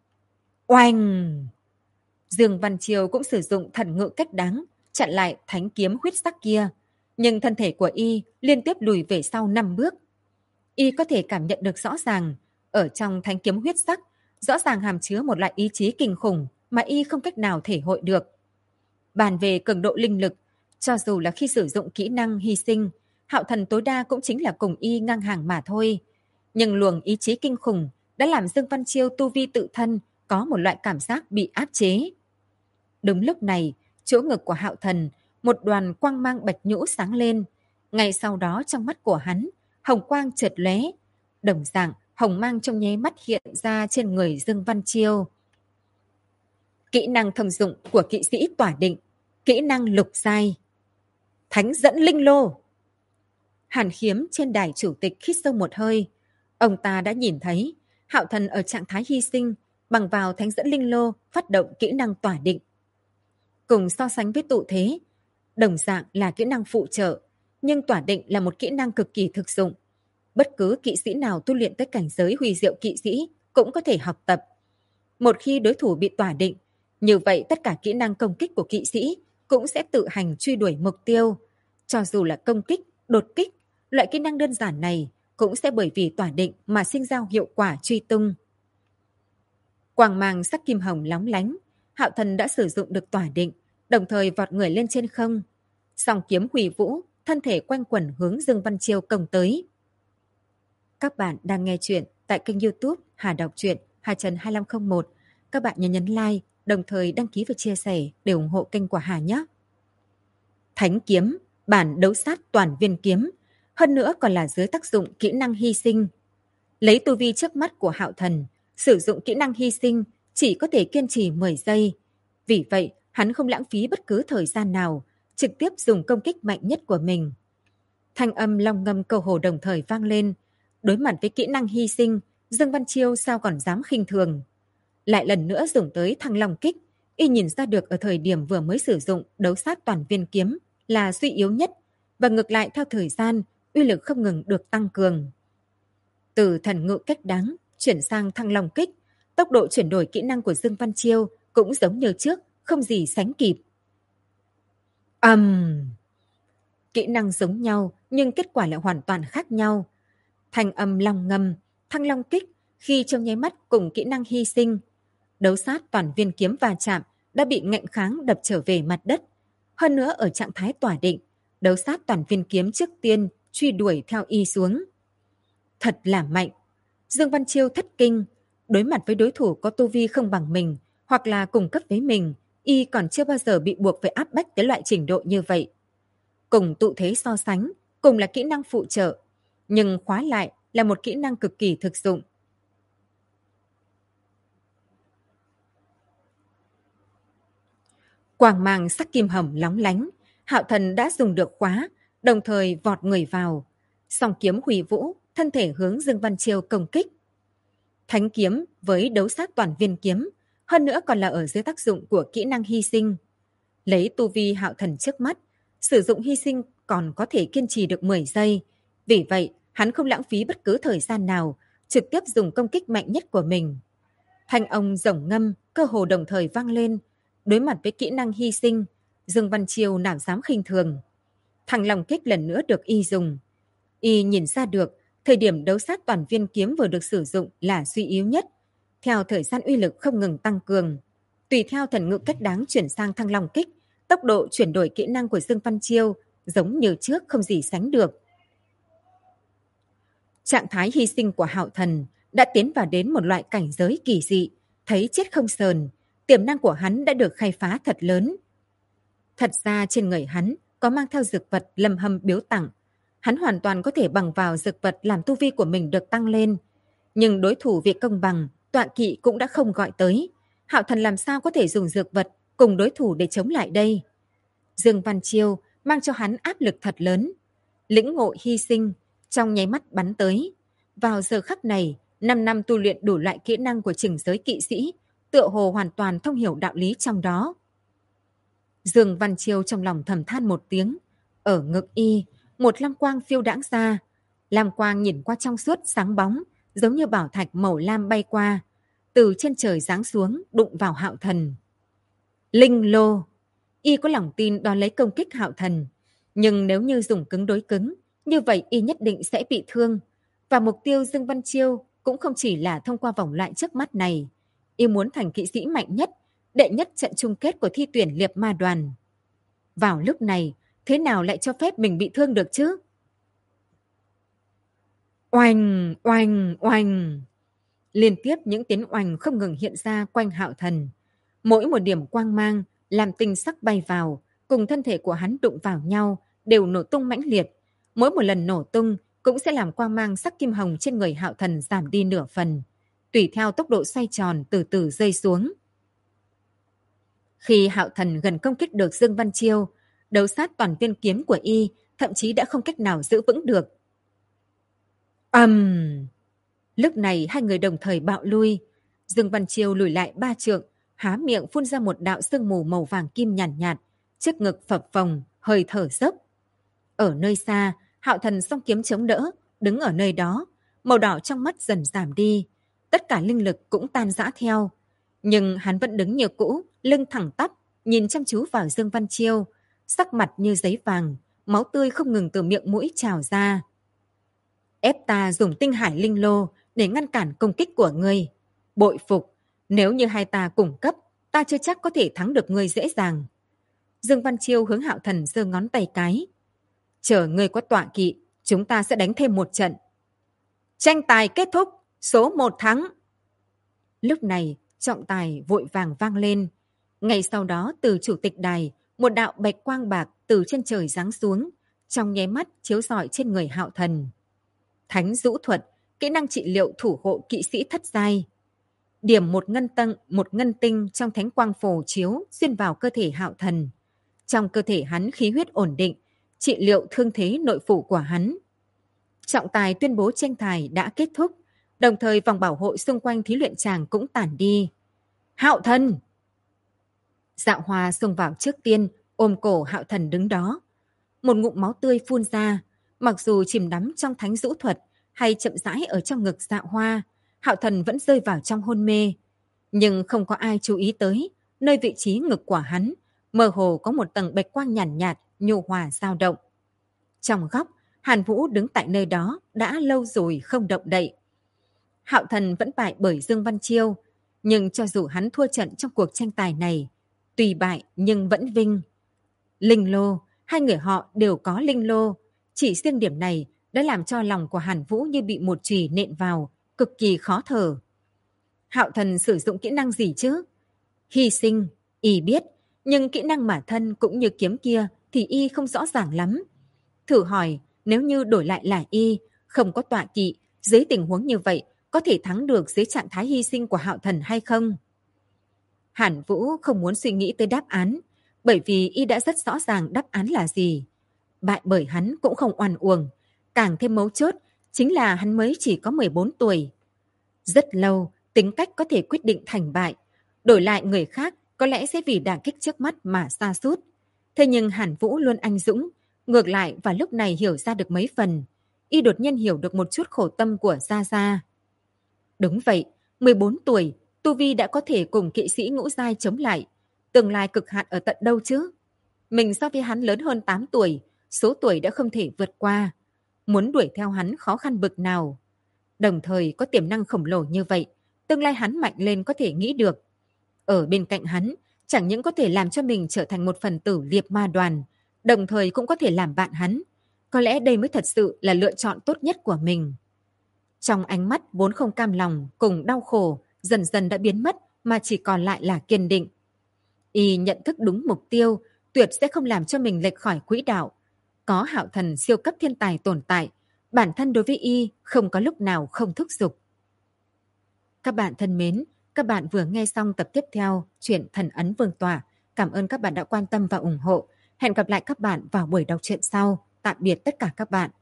Oanh! Dương Văn Chiêu cũng sử dụng thần ngự cách đáng, chặn lại thánh kiếm huyết sắc kia, nhưng thân thể của y liên tiếp lùi về sau 5 bước. Y có thể cảm nhận được rõ ràng, ở trong thánh kiếm huyết sắc, rõ ràng hàm chứa một loại ý chí kinh khủng mà y không cách nào thể hội được. Bàn về cường độ linh lực, cho dù là khi sử dụng kỹ năng hy sinh, Hạo Thần tối đa cũng chính là cùng y ngang hàng mà thôi. Nhưng luồng ý chí kinh khủng đã làm Dương Văn Chiêu tu vi tự thân có một loại cảm giác bị áp chế. Đúng lúc này, chỗ ngực của Hạo Thần, một đoàn quang mang bạch nhũ sáng lên. Ngay sau đó trong mắt của hắn, hồng quang chợt lóe. Đồng dạng, hồng mang trong nháy mắt hiện ra trên người Dương Văn Chiêu. Kỹ năng thông dụng của kỵ sĩ tỏa định, kỹ năng lục giai. Thánh dẫn linh lô. Hàn Khiếm trên đài chủ tịch hít sâu một hơi. Ông ta đã nhìn thấy Hạo Thần ở trạng thái hy sinh bằng vào thánh dẫn linh lô phát động kỹ năng tỏa định. Cùng so sánh với tụ thế, đồng dạng là kỹ năng phụ trợ, nhưng tỏa định là một kỹ năng cực kỳ thực dụng. Bất cứ kỵ sĩ nào tu luyện tới cảnh giới huy diệu kỵ sĩ cũng có thể học tập. Một khi đối thủ bị tỏa định, như vậy tất cả kỹ năng công kích của kỵ sĩ cũng sẽ tự hành truy đuổi mục tiêu. Cho dù là công kích, đột kích, loại kỹ năng đơn giản này cũng sẽ bởi vì tỏa định mà sinh ra hiệu quả truy tung. Quang mang sắc kim hồng lóng lánh, Hạo Thần đã sử dụng được tỏa định, đồng thời vọt người lên trên không. Song kiếm hủy vũ, thân thể quanh quẩn hướng Dương Văn Chiêu công tới. Các bạn đang nghe chuyện tại kênh YouTube Hà Đọc Truyện Hà Trần 2501. Các bạn nhớ nhấn like, đồng thời đăng ký và chia sẻ để ủng hộ kênh của Hà nhé. Thánh kiếm, bản đấu sát toàn viên kiếm, hơn nữa còn là dưới tác dụng kỹ năng hy sinh. Lấy tu vi trước mắt của Hạo Thần, sử dụng kỹ năng hy sinh chỉ có thể kiên trì 10 giây. Vì vậy, hắn không lãng phí bất cứ thời gian nào, trực tiếp dùng công kích mạnh nhất của mình. Thanh âm long ngâm câu hồ đồng thời vang lên. Đối mặt với kỹ năng hy sinh, Dương Văn Chiêu sao còn dám khinh thường. Lại lần nữa dùng tới thăng long kích, y nhìn ra được ở thời điểm vừa mới sử dụng đấu sát toàn viên kiếm là suy yếu nhất, và ngược lại theo thời gian, uy lực không ngừng được tăng cường. Từ thần ngự cách đáng chuyển sang thăng long kích, tốc độ chuyển đổi kỹ năng của Dương Văn Chiêu cũng giống như trước, không gì sánh kịp. Kỹ năng giống nhau nhưng kết quả lại hoàn toàn khác nhau. Thanh âm long ngâm, thăng long kích khi trong nháy mắt cùng kỹ năng hy sinh. Đấu sát toàn viên kiếm va chạm đã bị ngạnh kháng đập trở về mặt đất. Hơn nữa ở trạng thái tỏa định, đấu sát toàn viên kiếm trước tiên truy đuổi theo y xuống. Thật là mạnh. Dương Văn Chiêu thất kinh. Đối mặt với đối thủ có tu vi không bằng mình hoặc là cùng cấp với mình, y còn chưa bao giờ bị buộc phải áp bách tới loại trình độ như vậy. Cùng tụ thế so sánh, cùng là kỹ năng phụ trợ, nhưng khóa lại là một kỹ năng cực kỳ thực dụng. Quang mang sắc kim hồng lóng lánh, Hạo Thần đã dùng được khóa, đồng thời vọt người vào. Song kiếm hủy vũ, thân thể hướng Dương Văn Chiêu công kích. Thánh kiếm với đấu sát toàn viên kiếm, hơn nữa còn là ở dưới tác dụng của kỹ năng hy sinh. Lấy tu vi Hạo Thần trước mắt, sử dụng hy sinh còn có thể kiên trì được 10 giây. Vì vậy, hắn không lãng phí bất cứ thời gian nào, trực tiếp dùng công kích mạnh nhất của mình. Thanh ông rồng ngâm, cơ hồ đồng thời vang lên. Đối mặt với kỹ năng hy sinh, Dương Văn Chiêu nào dám khinh thường. Thăng long kích lần nữa được y dùng. Y nhìn ra được, thời điểm đấu sát toàn viên kiếm vừa được sử dụng là suy yếu nhất. Theo thời gian uy lực không ngừng tăng cường, tùy theo thần ngự cách đáng chuyển sang thăng long kích, tốc độ chuyển đổi kỹ năng của Dương Văn Chiêu giống như trước không gì sánh được. Trạng thái hy sinh của Hạo Thần đã tiến vào đến một loại cảnh giới kỳ dị, thấy chết không sờn, tiềm năng của hắn đã được khai phá thật lớn. Thật ra trên người hắn có mang theo dược vật Lâm Hâm biếu tặng, hắn hoàn toàn có thể bằng vào dược vật làm tu vi của mình được tăng lên. Nhưng đối thủ vì công bằng, tọa kỵ cũng đã không gọi tới. Hạo Thần làm sao có thể dùng dược vật cùng đối thủ để chống lại đây? Dương Văn Chiêu mang cho hắn áp lực thật lớn. Lĩnh ngộ hy sinh, trong nháy mắt bắn tới. Vào giờ khắc này, 5 năm tu luyện đủ loại kỹ năng của chỉnh giới kỵ sĩ, tựa hồ hoàn toàn thông hiểu đạo lý trong đó. Dương Văn Chiêu trong lòng thầm than một tiếng. Ở ngực y, một lam quang phiêu đãng ra. Lam quang nhìn qua trong suốt sáng bóng, giống như bảo thạch màu lam bay qua. Từ trên trời giáng xuống, đụng vào Hạo Thần. Linh lô. Y có lòng tin đón lấy công kích Hạo Thần. Nhưng nếu như dùng cứng đối cứng, như vậy y nhất định sẽ bị thương. Và mục tiêu Dương Văn Chiêu cũng không chỉ là thông qua vòng loại trước mắt này. Y muốn thành kỵ sĩ mạnh nhất, đệ nhất trận chung kết của thi tuyển liệp ma đoàn. Vào lúc này, thế nào lại cho phép mình bị thương được chứ? Oanh, oanh, oanh. Liên tiếp những tiếng oanh không ngừng hiện ra quanh Hạo Thần. Mỗi một điểm quang mang làm tinh sắc bay vào, cùng thân thể của hắn đụng vào nhau, đều nổ tung mãnh liệt. Mỗi một lần nổ tung cũng sẽ làm quang mang sắc kim hồng trên người Hạo Thần giảm đi nửa phần, tùy theo tốc độ xoay tròn từ từ rơi xuống. Khi Hạo Thần gần công kích được Dương Văn Chiêu, đấu sát toàn viên kiếm của y, thậm chí đã không cách nào giữ vững được. Lúc này hai người đồng thời bạo lui. Dương Văn Chiêu lùi lại 3 trượng, há miệng phun ra một đạo sương mù màu vàng kim nhàn nhạt, trước ngực phập phồng, hơi thở dốc. Ở nơi xa, Hạo Thần song kiếm chống đỡ, đứng ở nơi đó, màu đỏ trong mắt dần giảm đi, tất cả linh lực cũng tan rã theo. Nhưng hắn vẫn đứng như cũ, lưng thẳng tắp, nhìn chăm chú vào Dương Văn Chiêu, sắc mặt như giấy vàng, máu tươi không ngừng từ miệng mũi trào ra. Ép ta dùng tinh hải linh lô để ngăn cản công kích của ngươi. Bội phục, nếu như hai ta cùng cấp, ta chưa chắc có thể thắng được ngươi dễ dàng. Dương Văn Chiêu hướng Hạo Thần giơ ngón tay cái. Chờ ngươi có tọa kỵ, chúng ta sẽ đánh thêm một trận. Tranh tài kết thúc, số 1 thắng. Lúc này, trọng tài vội vàng vang lên. Ngay sau đó từ chủ tịch đài, một đạo bạch quang bạc từ trên trời giáng xuống, trong nháy mắt chiếu rọi trên người Hạo Thần. Thánh Dũ Thuật, kỹ năng trị liệu thủ hộ kỵ sĩ thất giai. Điểm một ngân tinh trong thánh quang phổ chiếu xuyên vào cơ thể Hạo Thần. Trong cơ thể hắn khí huyết ổn định, trị liệu thương thế nội phủ của hắn. Trọng tài tuyên bố tranh tài đã kết thúc, đồng thời vòng bảo hộ xung quanh thí luyện tràng cũng tản đi. Hạo Thần! Dạo Hoa xông vào trước tiên, ôm cổ Hạo Thần đứng đó. Một ngụm máu tươi phun ra, mặc dù chìm đắm trong thánh dũ thuật hay chậm rãi ở trong ngực Dạo Hoa, Hạo Thần vẫn rơi vào trong hôn mê. Nhưng không có ai chú ý tới, nơi vị trí ngực của hắn, mơ hồ có một tầng bạch quang nhàn nhạt, nhu hòa dao động. Trong góc, Hàn Vũ đứng tại nơi đó đã lâu rồi không động đậy. Hạo Thần vẫn bại bởi Dương Văn Chiêu, nhưng cho dù hắn thua trận trong cuộc tranh tài này, tùy bại nhưng vẫn vinh. Linh lô, hai người họ đều có linh lô, chỉ riêng điểm này đã làm cho lòng của Hàn Vũ như bị một chùy nện vào, cực kỳ khó thở. Hạo Thần sử dụng kỹ năng gì chứ? Hy sinh, y biết, nhưng kỹ năng mà thân cũng như kiếm kia thì y không rõ ràng lắm. Thử hỏi, nếu như đổi lại là y, không có tọa kỵ, dưới tình huống như vậy, có thể thắng được dưới trạng thái hy sinh của Hạo Thần hay không? Hàn Vũ không muốn suy nghĩ tới đáp án, bởi vì y đã rất rõ ràng đáp án là gì. Bại bởi hắn cũng không oan uổng, càng thêm mấu chốt chính là hắn mới chỉ có 14 tuổi. Rất lâu, tính cách có thể quyết định thành bại, đổi lại người khác có lẽ sẽ vì đả kích trước mắt mà sa sút. Thế nhưng Hàn Vũ luôn anh dũng, ngược lại vào lúc này hiểu ra được mấy phần, y đột nhiên hiểu được một chút khổ tâm của Gia Gia. Đúng vậy, 14 tuổi, tu vi đã có thể cùng kỵ sĩ ngũ giai chống lại, tương lai cực hạn ở tận đâu chứ? Mình so với hắn lớn hơn 8 tuổi, số tuổi đã không thể vượt qua. Muốn đuổi theo hắn khó khăn bực nào. Đồng thời có tiềm năng khổng lồ như vậy, tương lai hắn mạnh lên có thể nghĩ được. Ở bên cạnh hắn, chẳng những có thể làm cho mình trở thành một phần tử liệp ma đoàn, đồng thời cũng có thể làm bạn hắn. Có lẽ đây mới thật sự là lựa chọn tốt nhất của mình. Trong ánh mắt vốn không cam lòng cùng đau khổ, dần dần đã biến mất mà chỉ còn lại là kiên định. Y nhận thức đúng mục tiêu, tuyệt sẽ không làm cho mình lệch khỏi quỹ đạo. Có Hạo Thần siêu cấp thiên tài tồn tại, bản thân đối với y không có lúc nào không thúc giục. Các bạn thân mến, các bạn vừa nghe xong tập tiếp theo truyện Thần Ấn Vương Tỏa. Cảm ơn các bạn đã quan tâm và ủng hộ. Hẹn gặp lại các bạn vào buổi đọc truyện sau. Tạm biệt tất cả các bạn.